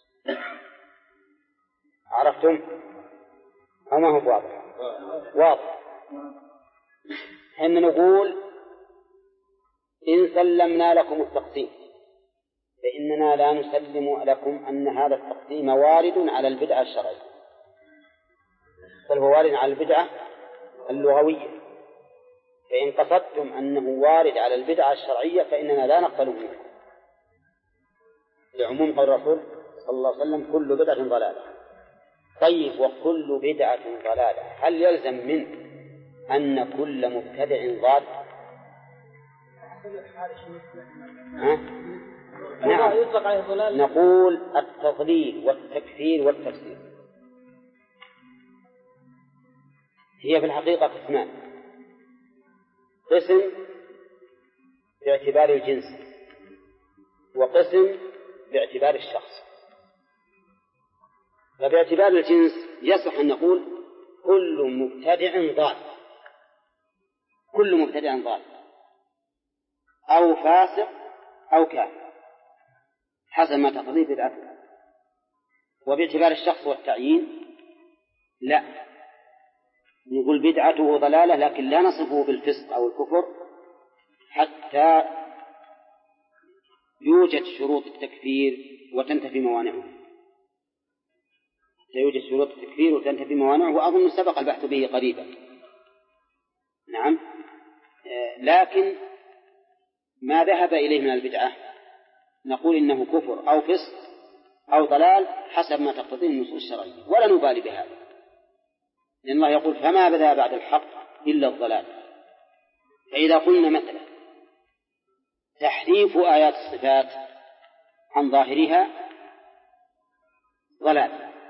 عرفتم؟ أو ما هو واضح؟ واضح. حين نقول إن سلمنا لكم التقسيم فإننا لا نسلم لكم أن هذا التقسيم وارد على البدعة الشرعية، بل هو وارد على البدعة اللغوية. فإن قصدتم أنه وارد على البدعة الشرعية فإننا لا نقبل منه، لعموم قول الرسول صلى الله عليه وسلم كل بدعة ضلالة. طيب، وكل بدعة ضلالة هل يلزم منه أن كل مبتدع ضال؟ ها؟ نعم، نقول التضليل والتكفير والتفسير هي في الحقيقة قسمان: قسم باعتبار الجنس، وقسم باعتبار الشخص. فباعتبار الجنس يصح أن نقول كل مبتدع ضال، كل مبتدع ضال أو فاسق أو كافر حسب ما تقضيه بدعته. وباعتبار الشخص والتعيين لا، نقول بدعته ضلالة لكن لا نصفه بالفسق أو الكفر حتى يوجد شروط التكفير وتنتفي موانعه، سيوجد شروط التكفير وتنتفي موانعه، وأظن سبق البحث به قريبا. نعم، لكن ما ذهب إليه من البدعة نقول إنه كفر أو فسق أو ضلال حسب ما تقتضيه النصوص الشرعية، ولا نبالي بهذا، لأن الله يقول فما بدا بعد الحق إلا الضلال. فإذا قلنا مثلا تحريف آيات الصفات عن ظاهرها ضلال،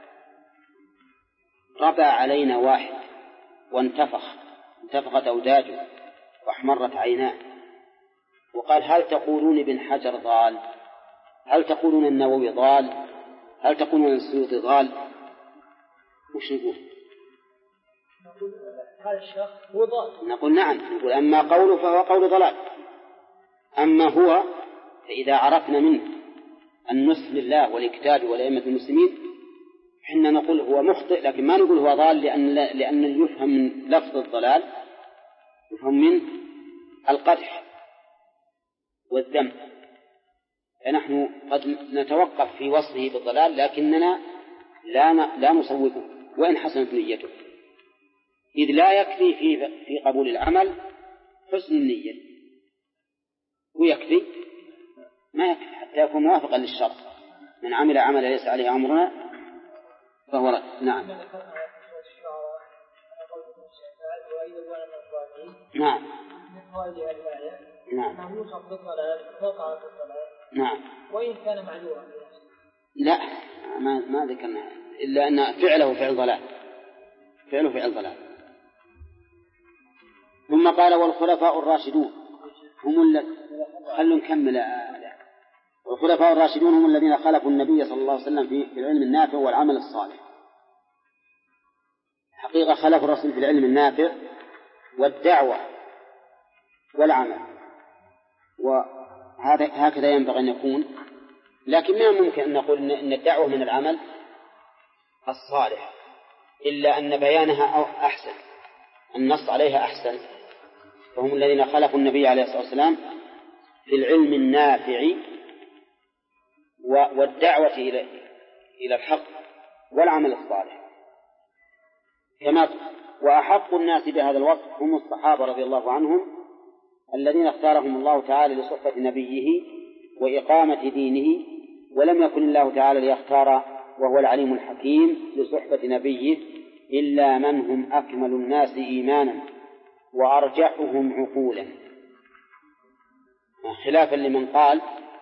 ربى علينا واحد وانتفخ انتفخت أوداجه واحمرت عيناه وقال هل تقولون ابن حجر ضال؟ هل تقولون النووي ضال؟ هل تقولون السيوطي ضال؟ وش نقول؟ هذا الشخص هو ضال. نقول نعم، نقول أما قوله فهو قول ضلال، أما هو فإذا عرفنا منه النصح لله والإكتاب والأئمة المسلمين حنا نقول هو مخطئ، لكن ما نقول هو ضال، لأن لأن يفهم من لفظ الضلال يفهم من القدح والذم، فنحن قد نتوقف في وصفه بالضلال لكننا لا لا نصوبه وإن حسنت نيته، إذ لا يكفي في في قبول العمل حسن النية، ويكفي ما يكفي حتى يكون موافقا للشرع. من عمل عملا ليس عليه أمرنا فهو رد. نعم نعم نعم نعم وإن كان معذورا لا ما ما ذكرنا إلا أن فعله فعل ضلال، فعله فعل ضلال. ثم قال والخلفاء الراشدون هم الذين خلوا نكمل. والخلفاء الراشدون هم الذين خلفوا النبي صلى الله عليه وسلم في العلم النافع والعمل الصالح. حقيقة خلف الرسول في العلم النافع والدعوة والعمل، وهذا هكذا ينبغي أن يكون، لكن ما ممكن أن نقول إن الدعوة من العمل الصالح إلا أن بيانها أحسن، النص عليها أحسن. فهم الذين خلفوا النبي عليه الصلاة والسلام في العلم النافع والدعوة إلى إلى الحق والعمل الصالح. كما وأحق الناس بهذا الوصف هم الصحابة رضي الله عنهم الذين اختارهم الله تعالى لصحبة نبيه وإقامة دينه ولم يكن الله تعالى ليختار وهو العليم الحكيم لصحبة نبيه إلا من هم أكمل الناس إيمانا وأرجحهم عقولا، خلافا لمن قال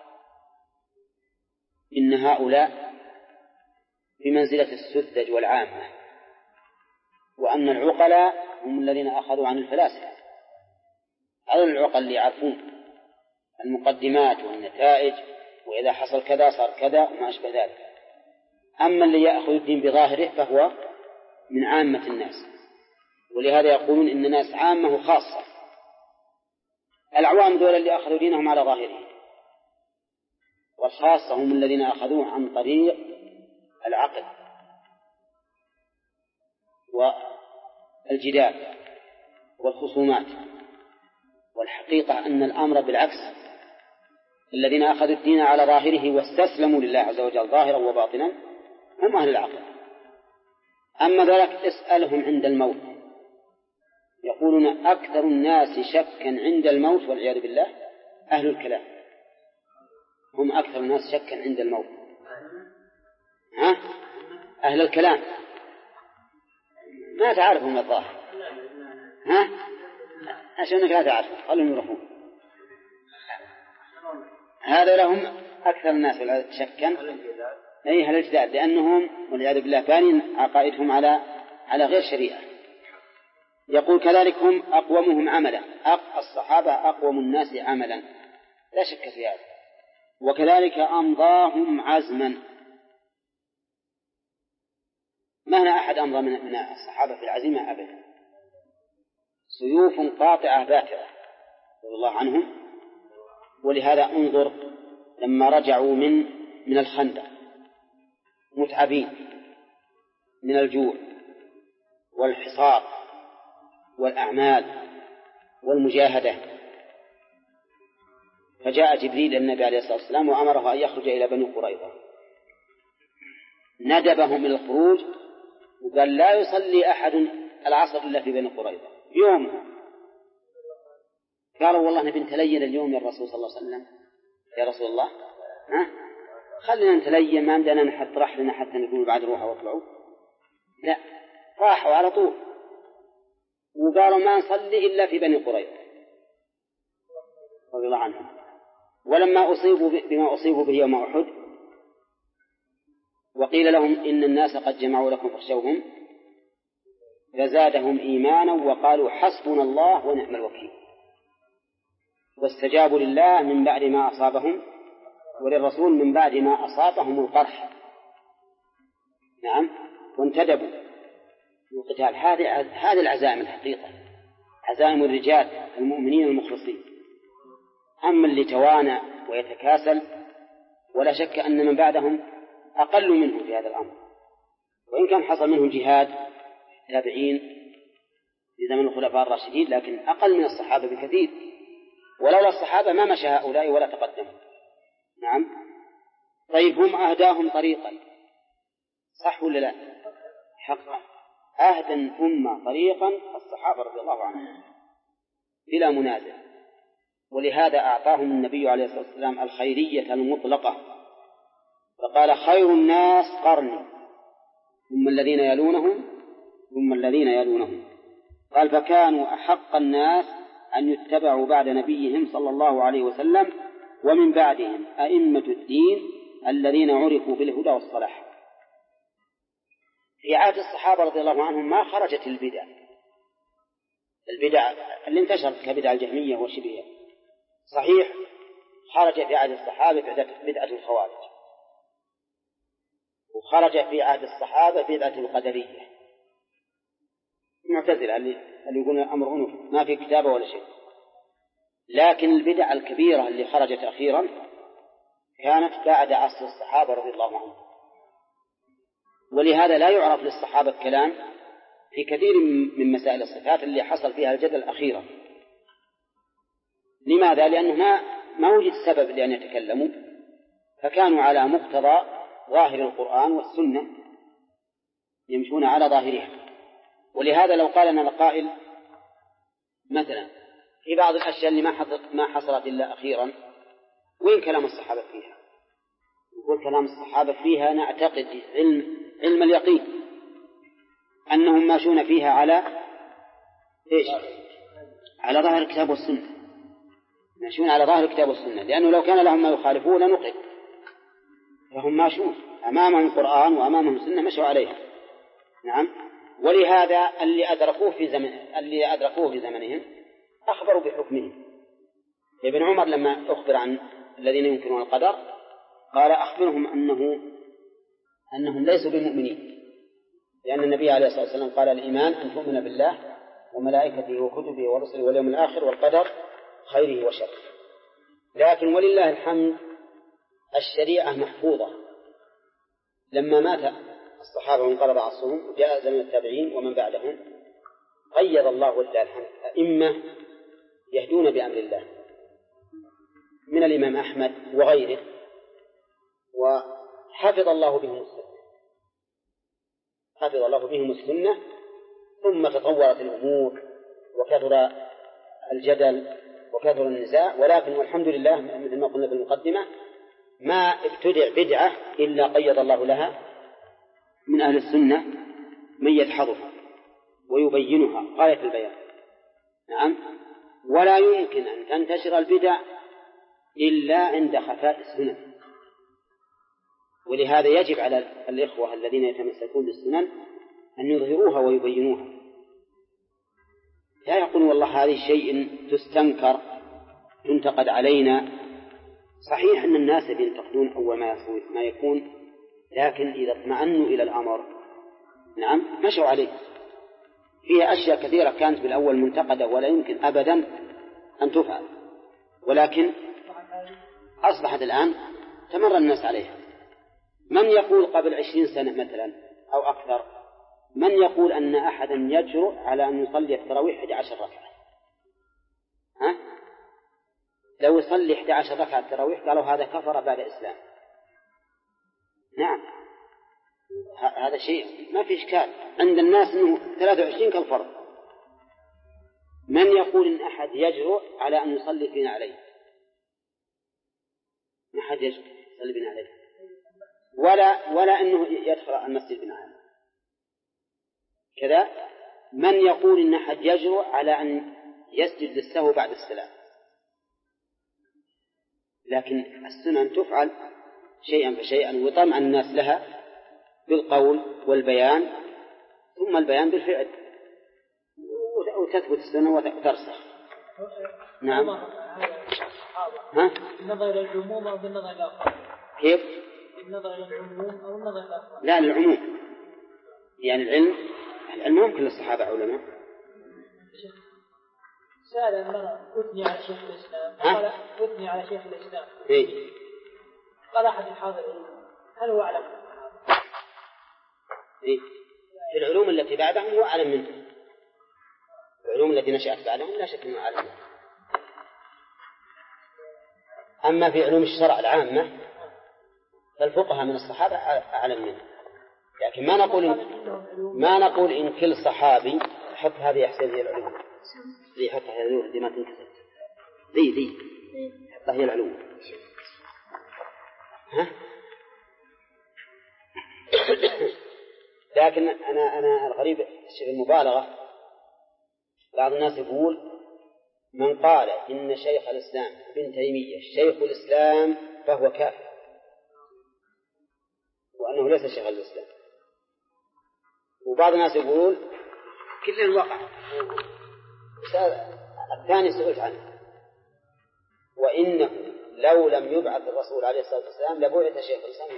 إن هؤلاء بمنزلة السذج والعامة، وأن العقلاء هم الذين أخذوا عن الفلاسفة. هذول العقل اللي يعرفون المقدمات والنتائج، وإذا حصل كذا صار كذا وما أشبه ذلك. أما اللي يأخذ الدين بظاهره فهو من عامة الناس، ولهذا يقولون إن الناس عامة وخاصة. العوام دول اللي أخذوا دينهم على ظاهره، والخاصة هم الذين أخذوه عن طريق العقل والجدال والخصومات. والحقيقة أن الأمر بالعكس، الذين أخذوا الدين على ظاهره واستسلموا لله عز وجل ظاهرا وباطنا هم أهل العقل. أما ذلك اسألهم عند الموت، يقولون أكثر الناس شكا عند الموت والعياذ بالله أهل الكلام، هم أكثر الناس شكا عند الموت. ها؟ أهل الكلام ما تعرفهم من الظاهر، ها؟ عشانك لا تعرفهم خلهم يروحون. هذا لهم أكثر الناس شكا، أي أهل الجدال، لأنهم والعياذ بالله بانين عقائدهم على على غير شريعة. يقول كذلك هم أقومهم عملا، الصحابة أقوم الناس عملا لا شك في هذا. وكذلك أمضاهم عزما، ما هنا أحد أمضى من الصحابة في العزيمة أبدا، سيوف قاطعة باترة رضي الله عنهم. ولهذا انظر لما رجعوا من من الخندق متعبين من الجوع والحصار والأعمال والمجاهدة، فجاء جبريل النبي عليه الصلاة والسلام وأمره أن يخرج إلى بني قريظة، ندبهم إلى الخروج وقال لا يصلي أحد العصر إلا في بني قريظة يوم. قالوا والله نبي نتلين اليوم يا الرسول صلى الله عليه وسلم، يا رسول الله ها خلينا نتلين، ما عندنا نحط رحلنا حتى نقول بعد روحوا واطلعوا، لا راحوا على طول وقالوا ما نصلي إلا في بني قريظة رضي الله عنهم. ولما أصيبوا بما أصيبوا به يوم أحد وقيل لهم إن الناس قد جمعوا لكم فاخشوهم فزادهم إيمانا وقالوا حسبنا الله ونعم الوكيل، واستجابوا لله من بعد ما أصابهم وللرسول من بعد ما أصابهم القرح، نعم، وانتدبوا القتال. هذه هذه العزائم الحقيقة، عزائم الرجال المؤمنين المخلصين. أما اللي توانى ويتكاسل ولا شك أن من بعدهم أقل منه في هذا الأمر، وإن كان حصل منهم جهاد تابعين في زمن الخلفاء الراشدين، لكن أقل من الصحابة بكثير، ولولا الصحابة ما مشى هؤلاء ولا تقدموا. نعم. طيب هم أهداهم طريقا، صح ولا لا؟ حقا أهدى الأمة طريقا الصحابة رضي الله عنهم بلا منازع، ولهذا أعطاهم النبي عليه الصلاة والسلام الخيرية المطلقة، فقال خير الناس قرني ثم الذين يلونهم ثم الذين يلونهم. قال فكانوا أحق الناس أن يتبعوا بعد نبيهم صلى الله عليه وسلم، ومن بعدهم أئمة الدين الذين عرفوا بالهدى والصلاح. في عهد الصحابة رضي الله عنهم ما خرجت البدع البدع اللي انتشرت كبدع الجهمية وشبهها، صحيح خرج في عهد الصحابة بدعة الخوارج، وخرج في عهد الصحابة بدعة القدرية المعتزلة اللي يقولون الأمر أنوف ما في كتابة ولا شيء. لكن البدع الكبيرة اللي خرجت أخيرا كانت بعد عصر الصحابة رضي الله عنهم، ولهذا لا يعرف للصحابة الكلام في كثير من مسائل الصفات اللي حصل فيها الجدل أخيرا. لماذا؟ لأنه ما ما وجد سبب لأن يتكلموا، فكانوا على مقتضى ظاهر القرآن والسنة يمشون على ظاهرها. ولهذا لو قال لنا قائل مثلا في بعض الأشياء اللي ما حصلت ما حصلت إلا أخيرا، وين كلام الصحابة فيها؟ يقول كلام الصحابة فيها نعتقد علم علم اليقين أنهم ماشون فيها على إيش؟ على ظاهر الكتاب والسنة، ماشون على ظاهر الكتاب والسنة، لأنه لو كان لهم ما يخالفون لنقل، فهم ماشون أمامهم القرآن وأمامهم السنة مشوا عليها. نعم. ولهذا اللي أدركوه في زمن اللي أدركوه في زمنهم أخبروا بحكمهم. ابن عمر لما أخبر عن الذين ينكرون القدر قال أخبرهم أنه أنهم ليسوا بمؤمنين، لأن النبي عليه الصلاة والسلام قال الإيمان أن تؤمن بالله وملائكته وكتبه ورسله واليوم الآخر والقدر خيره وشره. لكن ولله الحمد الشريعة محفوظة. لما مات الصحابة وانقلب عصرهم وجاء زمن التابعين ومن بعدهم قيض الله ولله الحمد أئمة يهدون بأمر الله من الإمام أحمد وغيره، وحفظ الله بهم السنة حفظ الله بهم السنة ثم تطورت الأمور وكثر الجدل وكثر النزاع، ولكن والحمد لله مثل ما قلنا في المقدمة ما ابتدع بدعة إلا قيض الله لها من أهل السنة من يدحضها ويبينها غاية البيان. نعم. ولا يمكن أن تنتشر البدع إلا عند خفاء السنن، ولهذا يجب على الإخوة الذين يتمسكون بالسنن أن يظهروها ويبينوها، لا يقولون والله هذه شيء تستنكر تنتقد علينا. صحيح أن الناس ينتقدون أول ما يكون، لكن إذا اطمأنوا إلى الأمر نعم مشوا عليه. فيها أشياء كثيرة كانت بالأول منتقدة ولا يمكن أبدا أن تفعل، ولكن أصبحت الآن تمر الناس عليها. من يقول قبل عشرين سنة مثلا أو أكثر، من يقول أن أحدا يجرؤ على أن يصلي التراويح إحدى عشرة ركعة؟ ها؟ لو يصلي إحدى عشرة ركعة التراويح قالوا هذا كفر بعد إسلام. نعم، هذا شيء ما في إشكال عند الناس أنه ثلاثة وعشرين كالفرض. من يقول أن أحد يجرؤ على أن يصلي فينا عليه؟ ما أحد يجرؤ يصلي بنا عليه، ولا ولا أنه يدخل المسجد بنا عليه كذا. من يقول أن أحد يجرؤ على أن يسجد للسهو بعد السلام؟ لكن السنن تفعل شيئا فشيئا وطمع الناس لها بالقول والبيان، ثم البيان بالفعل، وتثبت السنة وترسخ. نعم. ها؟ بالنظر إلى العموم أو بالنظر إلى الأفراد؟ كيف؟ بالنظر إلى العموم أو النظر إلى الأفراد؟ لا، للعموم. يعني العلم العلم هم كل الصحابة علماء. سأل أن أثني على شيخ الإسلام، قال أثني على شيخ الإسلام. إيه؟ قال أحد الحاضرين هل هو أعلم؟ إيه؟ في العلوم التي بعدهم هو أعلم منهم. العلوم التي نشأت بعدهم لا شك أنه أعلم منهم. أما في علوم الشرع العامة فالفقهاء من الصحابة أعلم منهم، لكن ما نقول إن ما نقول إن كل صحابي حط هذه يحسن هي العلوم، ذي حط هذه العلوم دي ما تنكسر، ذي ذي حط هي العلوم. ها؟ لكن أنا أنا الغريب الشيء المبالغة، بعض الناس يقول من قال إن شيخ الإسلام ابن تيمية شيخ الإسلام فهو كافر، وأنه ليس شيخ الإسلام. وبعض الناس يقول كل الوقع الثاني سئلت عنه، وإنه لو لم يبعث الرسول عليه الصلاة والسلام لبعث شيخ الإسلام.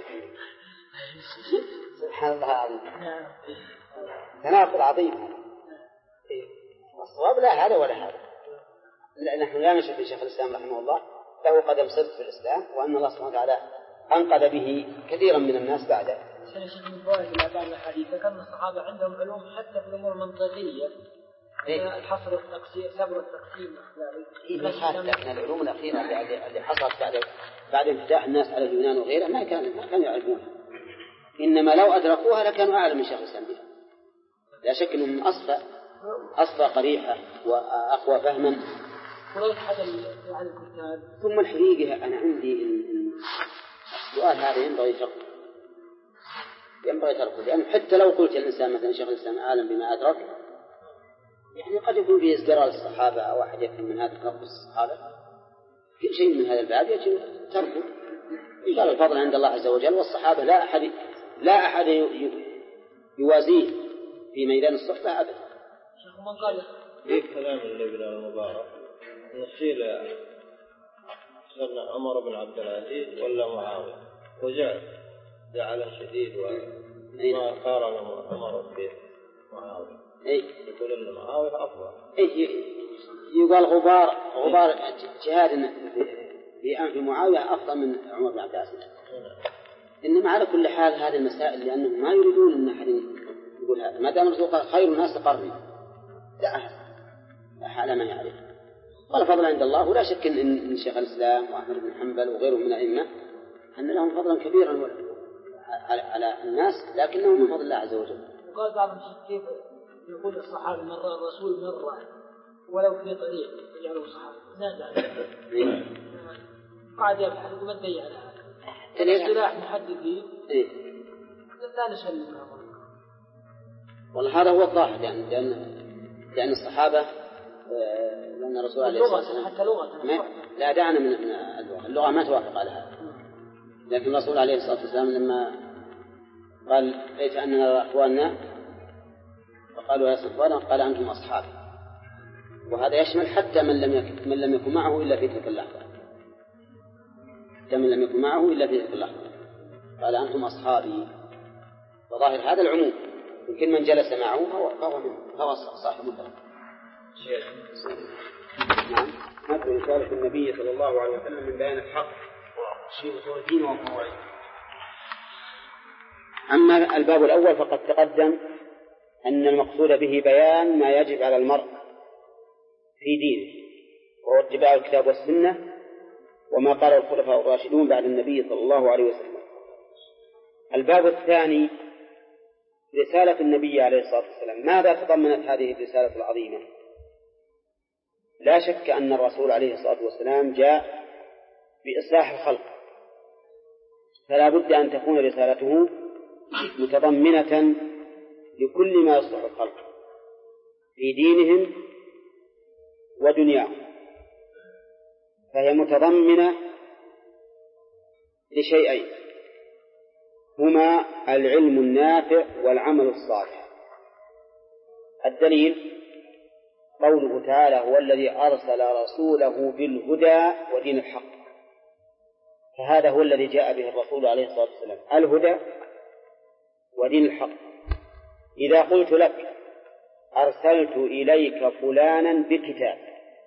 سبحان الله العظيم، تناقض عظيم. والصواب لا هذا ولا هذا. نحن لا نشك في شيخ الإسلام رحمه الله له قدم صدق في الإسلام، وأن الله سبحانه وتعالى أنقذ به كثيرا من الناس بعده. شيخ من فوائد الآباء الحديث كان الصحابة عندهم علوم حتى في الأمور المنطقية، إيه؟ الحصر والتقسيم، صبر والتقسيم. إيه ما خالف، لكن العلوم الأخيرة اللي حصلت بعد بعد انفتاح الناس على اليونان وغيرها ما كان ما كانوا يعرفونها، إنما لو أدركوها لكانوا أعلم من شيخ الإسلام بها. لا شك أنهم أصفى أصفى قريحة وأقوى فهما. ثم الحقيقة أنا عندي السؤال هذا ينبغي تركه، ينبغي تركه، لأن حتى لو قلت الإنسان مثلا شيخ الإسلام عالم بما أدرك، يعني قد يكون فيه ازدراء للصحابة أو أحد يفهم من هذا تنقص الصحابة، في شيء من هذا الباب يجب تركه. قال الفضل عند الله عز وجل، والصحابة لا أحد لا أحد يوازيه في ميدان الصحبة أبدا. شيخ من قال في كلام النبي المبارك نشيل سيدنا عمر بن عبد العزيز ولا معاوية، وجعل جعل شديد وما قارن عمر به معاوية. أي يقول إن معاوية أفضل. أي يقال غبار غبار جهاد في أنف معاوية أفضل من عمر بن عبد العزيز. إنما على كل حال هذه المسائل لأنهم ما يريدون أن أحد يقول هذا، ما دام الرسول قال خير الناس قرني، لا أحد على ما يعرف. قال فضل عند الله، ولا شك إن شيخ الإسلام وأحمد بن حنبل وغيرهم من الأئمة أن لهم فضلا كبيرا على الناس، لكنه من فضل الله عز وجل. وقال بعضهم كيف يقول الصحابة مرة الرسول مرة ولو في طريق يجعله الصحابة لا قاعد يبحث وما تضيع على هذا اصطلاح محددين لا نسلم. والله هذا هو الظاهر، يعني لأن لأن الصحابة لأن الرسول عليه الصلاة والسلام حتى لغة لا دعنا من اللغة، اللغة ما توافق على هذا، لكن الرسول عليه الصلاة والسلام لما قال ليت أننا نرى أخواننا فقالوا يا صفوانا، قال أنتم أصحابي، وهذا يشمل حتى من لم يكن من لم يكن معه إلا في تلك اللحظة، حتى من لم يكن معه إلا في تلك اللحظة قال أنتم أصحابي، وظاهر هذا العموم، يمكن من جلس معه هو هو هو صاحب مدرك. شيخ نعم مثل رسالة النبي صلى الله عليه وسلم من بيان الحق شيء أصول الدين وفروعه. أما الباب الأول فقد تقدم أن المقصود به بيان ما يجب على المرء في دينه، وهو اتباع الكتاب والسنة وما قال الخلفاء الراشدون بعد النبي صلى الله عليه وسلم. الباب الثاني رسالة النبي عليه الصلاة والسلام، ماذا تضمنت هذه الرسالة العظيمة؟ لا شك أن الرسول عليه الصلاة والسلام جاء بإصلاح الخلق، فلا بد أن تكون رسالته متضمنة لكل ما يصلح الخلق في دينهم ودنياهم، فهي متضمنة لشيئين هما العلم النافع والعمل الصالح. الدليل قوله تعالى هو الذي أرسل رسوله بالهدى ودين الحق، فهذا هو الذي جاء به الرسول عليه الصلاة والسلام، الهدى ودين الحق. إذا قلت لك أرسلت إليك فلانا بكتاب،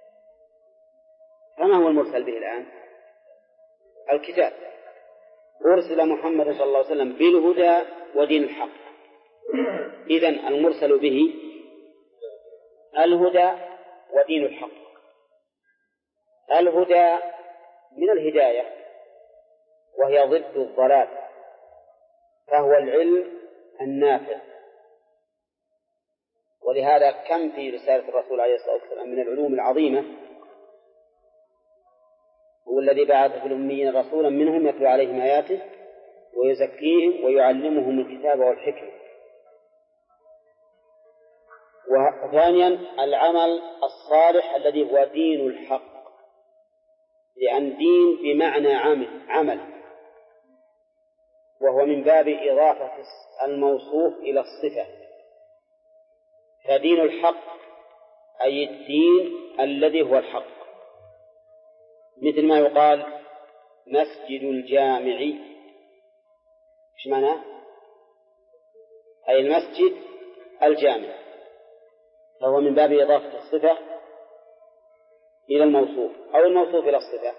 فما هو المرسل به الآن؟ الكتاب. أرسل محمد صلى الله عليه وسلم بالهدى ودين الحق، إذن المرسل به الهدى ودين الحق. الهدى من الهداية وهي ضد الضلال، فهو العلم النافع، ولهذا كم في رسالة الرسول عليه الصلاة والسلام من العلوم العظيمة، هو الذي بعث في الأميين رسولا منهم يتلو عليهم آياته ويزكيهم ويعلمهم الكتاب والحكمة. وثانيا العمل الصالح الذي هو دين الحق، لأن دين بمعنى عمل عمل وهو من باب إضافة الموصوف إلى الصفة، فدين الحق أي الدين الذي هو الحق، مثل ما يقال مسجد الجامع، إيش معناه؟ أي المسجد الجامع، فهو من باب إضافة الصفة إلى الموصوف أو الموصوف إلى الصفة.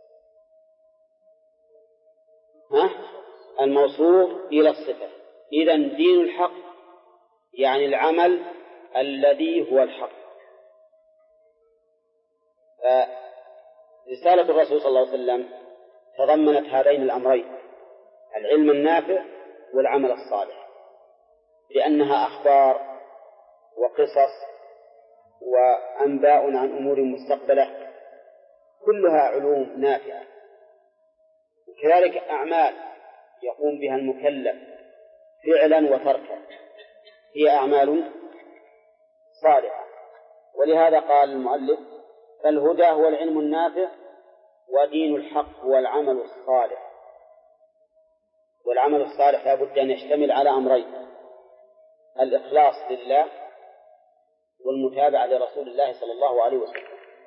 ها؟ الموصوف إلى الصفة. إذن دين الحق يعني العمل الذي هو الحق. فرسالة الرسول صلى الله عليه وسلم تضمنت هذين الأمرين، العلم النافع والعمل الصالح، لأنها أخبار وقصص وأنباء عن أمور مستقبلة، كلها علوم نافعة. كذلك أعمال يقوم بها المكلف فعلا وتركا هي أعمال صالحة. ولهذا قال المؤلف: فالهدى هو العلم النافع ودين الحق هو العمل الصالح. والعمل الصالح لا بد أن يشتمل على أمرين: الإخلاص لله والمتابعة لرسول الله صلى الله عليه وسلم.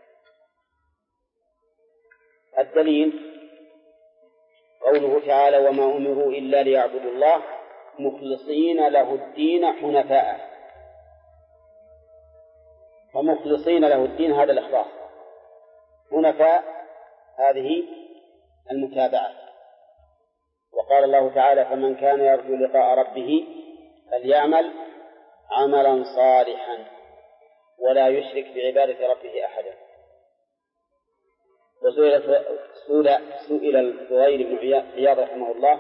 الدليل قوله تعالى: وما أمروا إلا ليعبدوا الله مخلصين له الدين حنفاء. ومخلصين له الدين هذا الإخلاص، حنفاء هذه المتابعة. وقال الله تعالى: فمن كان يرجو لقاء ربه فليعمل عملا صالحا ولا يشرك بعبادة ربه أحدا. وسئل سئل الفضيل بن عياض رحمه الله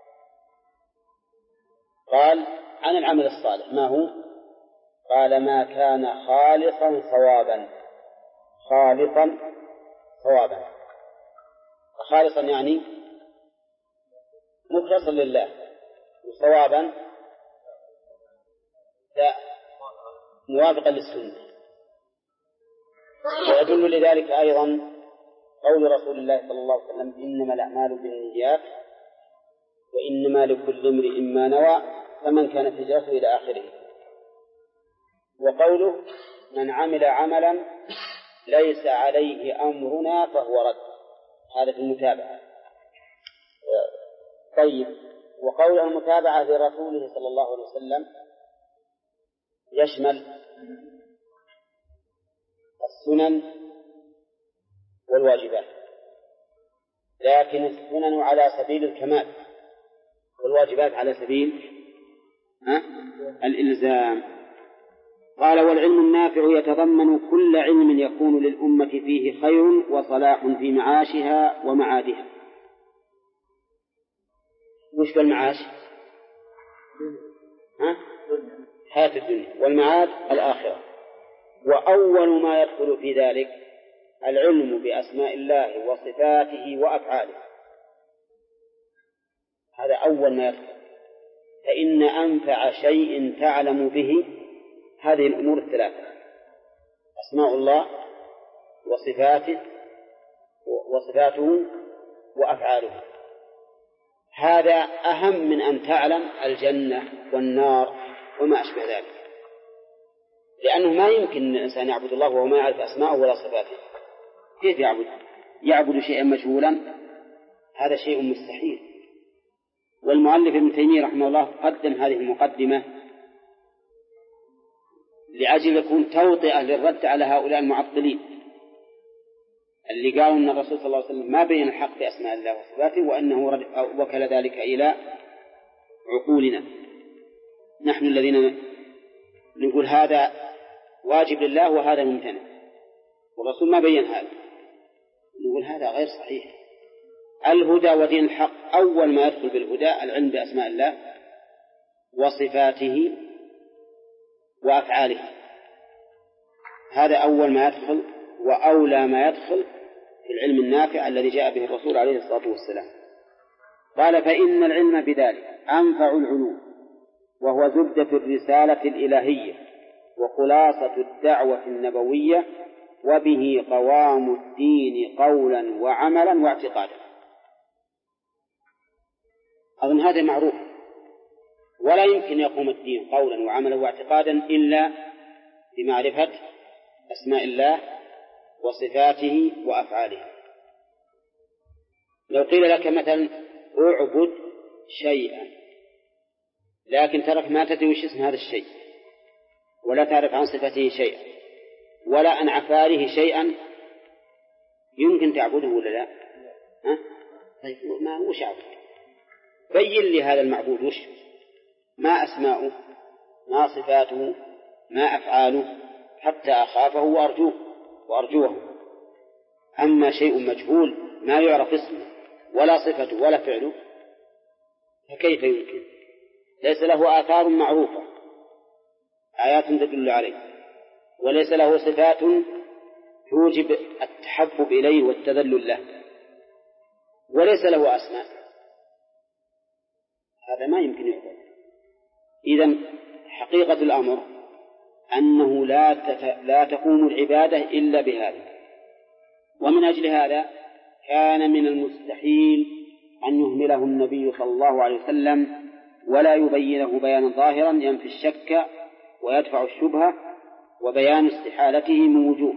قال عن العمل الصالح ما هو؟ قال: ما كان خالصا صوابا. خالصا صوابا، خالصا يعني مخلصا لله، وصوابا موافقا للسنة. ويدل لذلك أيضا قول رسول الله صلى الله عليه وسلم: إنما الأعمال بالنيات وإنما لكل امرئ ما نوى فمن كانت هجرته إلى آخره. وقوله: من عمل عملا ليس عليه أمرنا فهو رد، هذا في المتابعة. طيب، وقول المتابعة لرسوله صلى الله عليه وسلم يشمل السنن والواجبات، لكن السنن على سبيل الكمال والواجبات على سبيل الإلزام. قال: والعلم النافع يتضمن كل علم يكون للأمة فيه خير وصلاح في معاشها ومعادها. وش بالمعاش؟ ها؟ حياة الدنيا، والمعاد الآخرة. وأول ما يدخل في ذلك العلم بأسماء الله وصفاته وأفعاله، هذا أول ما يدخل. فإن أنفع شيء تعلم به هذه الأمور الثلاثة: أسماء الله وصفاته وصفاته وأفعاله. هذا أهم من أن تعلم الجنة والنار وما أشبه ذلك، لأنه ما يمكن الإنسان يعبد الله وهو ما يعرف أسماءه ولا صفاته. كيف يعبد؟ يعبد شيئا مجهولا، هذا شيء مستحيل. والمؤلف ابن تيمية رحمه الله قدم هذه المقدمة لأجل يكون توطئة للرد على هؤلاء المعطلين اللي قالوا أن الرسول صلى الله عليه وسلم ما بين الحق بأسماء الله وصفاته، وأنه وكل ذلك إلى عقولنا نحن الذين نقول هذا واجب لله وهذا ممتنع، والرسول ما بين هذا، نقول هذا غير صحيح. الهدى ودين الحق أول ما يدخل بالهدى العلم بأسماء الله وصفاته وأفعاله، هذا أول ما يدخل وأولى ما يدخل في العلم النافع الذي جاء به الرسول عليه الصلاة والسلام. قال: فإن العلم بذلك أنفع العلوم، وهو زبدة الرسالة الإلهية وخلاصة الدعوة النبوية، وبه قوام الدين قولا وعملا واعتقادا. أظن هذا معروف، ولا يمكن يقوم الدين قولا وعملا واعتقادا إلا بمعرفة أسماء الله وصفاته وأفعاله. لو قيل لك مثلا اعبد شيئا، لكن ترك ما تدري وش اسم هذا الشيء، ولا تعرف عن صفته شيئا ولا عن أفعاله شيئا، يمكن تعبده ولا لا؟ ها؟ طيب ما وش عبد؟ بين لي هذا المعبود وش، ما أسماؤه، ما صفاته، ما أفعاله، حتى أخافه وأرجوه وأرجوه. أما شيء مجهول ما يعرف اسمه ولا صفته ولا فعله فكيف يمكن؟ ليس له آثار معروفة آيات تدل عليه، وليس له صفات توجب التحبب إليه والتذلل له، وليس له أسماء، هذا ما يمكن يقبل. إذن حقيقة الأمر أنه لا تت... لا تقوم العبادة إلا بهذا. ومن أجل هذا كان من المستحيل أن يهمله النبي صلى الله عليه وسلم ولا يبينه بيانا ظاهرا ينفي الشك ويدفع الشبهة وبيان استحالته من وجوه.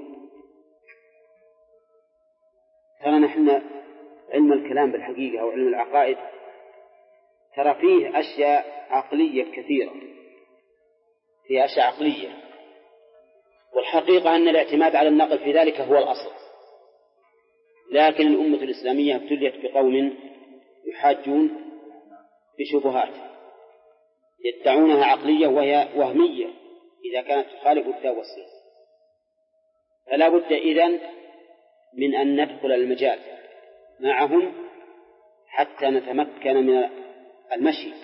ترى نحن علم الكلام بالحقيقة أو علم العقائد ترى فيه أشياء عقلية كثيرة، فيه أشياء عقلية، والحقيقة أن الاعتماد على النقل في ذلك هو الأصل. لكن الأمة الإسلامية ابتليت بقوم يحاجون بشبهات يدعونها عقلية وهي وهمية إذا كانت تخالف الكتاب والسنة. فلا بد إذن من أن ندخل المجال معهم حتى نتمكن من المشي،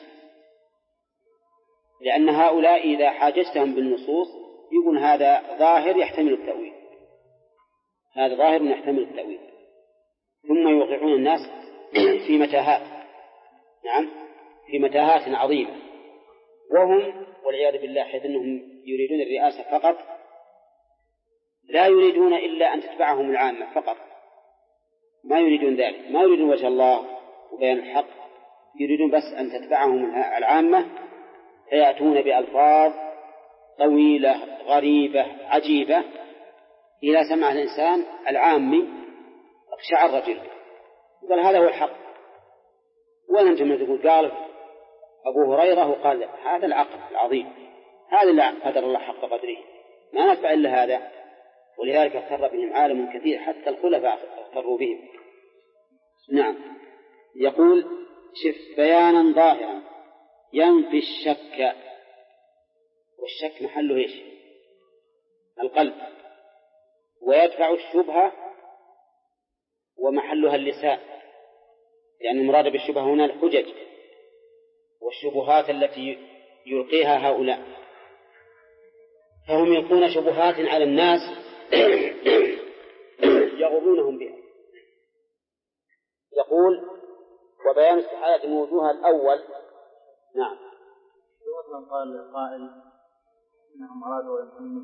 لأن هؤلاء إذا حاجزتهم بالنصوص يقول هذا ظاهر يحتمل التأويل، هذا ظاهر يحتمل التأويل، ثم يوقعون الناس في متاهات، نعم في متاهات عظيمة، وهم والعياذ بالله حيث أنهم يريدون الرئاسة فقط، لا يريدون إلا أن تتبعهم العامة فقط، ما يريدون ذلك، ما يريدون وجه الله وبيان الحق، يريدون بس أن تتبعهم العامة، فيأتون بألفاظ طويلة غريبة عجيبة إذا سمع الإنسان العامي أقشع الرجل قال هذا هو الحق. ونجم تقول قال أبو هريرة وقال هذا العقل العظيم، هذا لا قدر الله حق قدره، ما نفع إلا هذا. ولذلك اغتر بهم عالم كثير حتى الخلفاء اغتروا بهم. نعم. يقول شف بيانا ظاهرا ينفي الشك، والشك محله إيش؟ القلب، ويدفع الشبهة ومحلها اللسان، لأن المراد بالشبهة هنا الحجج والشبهات التي يلقيها هؤلاء، فهم يلقون شبهات على الناس يغضونهم بها. يقول وبيان استحالة موضوعها الأول. نعم. من قال قائل إنهم أرادوا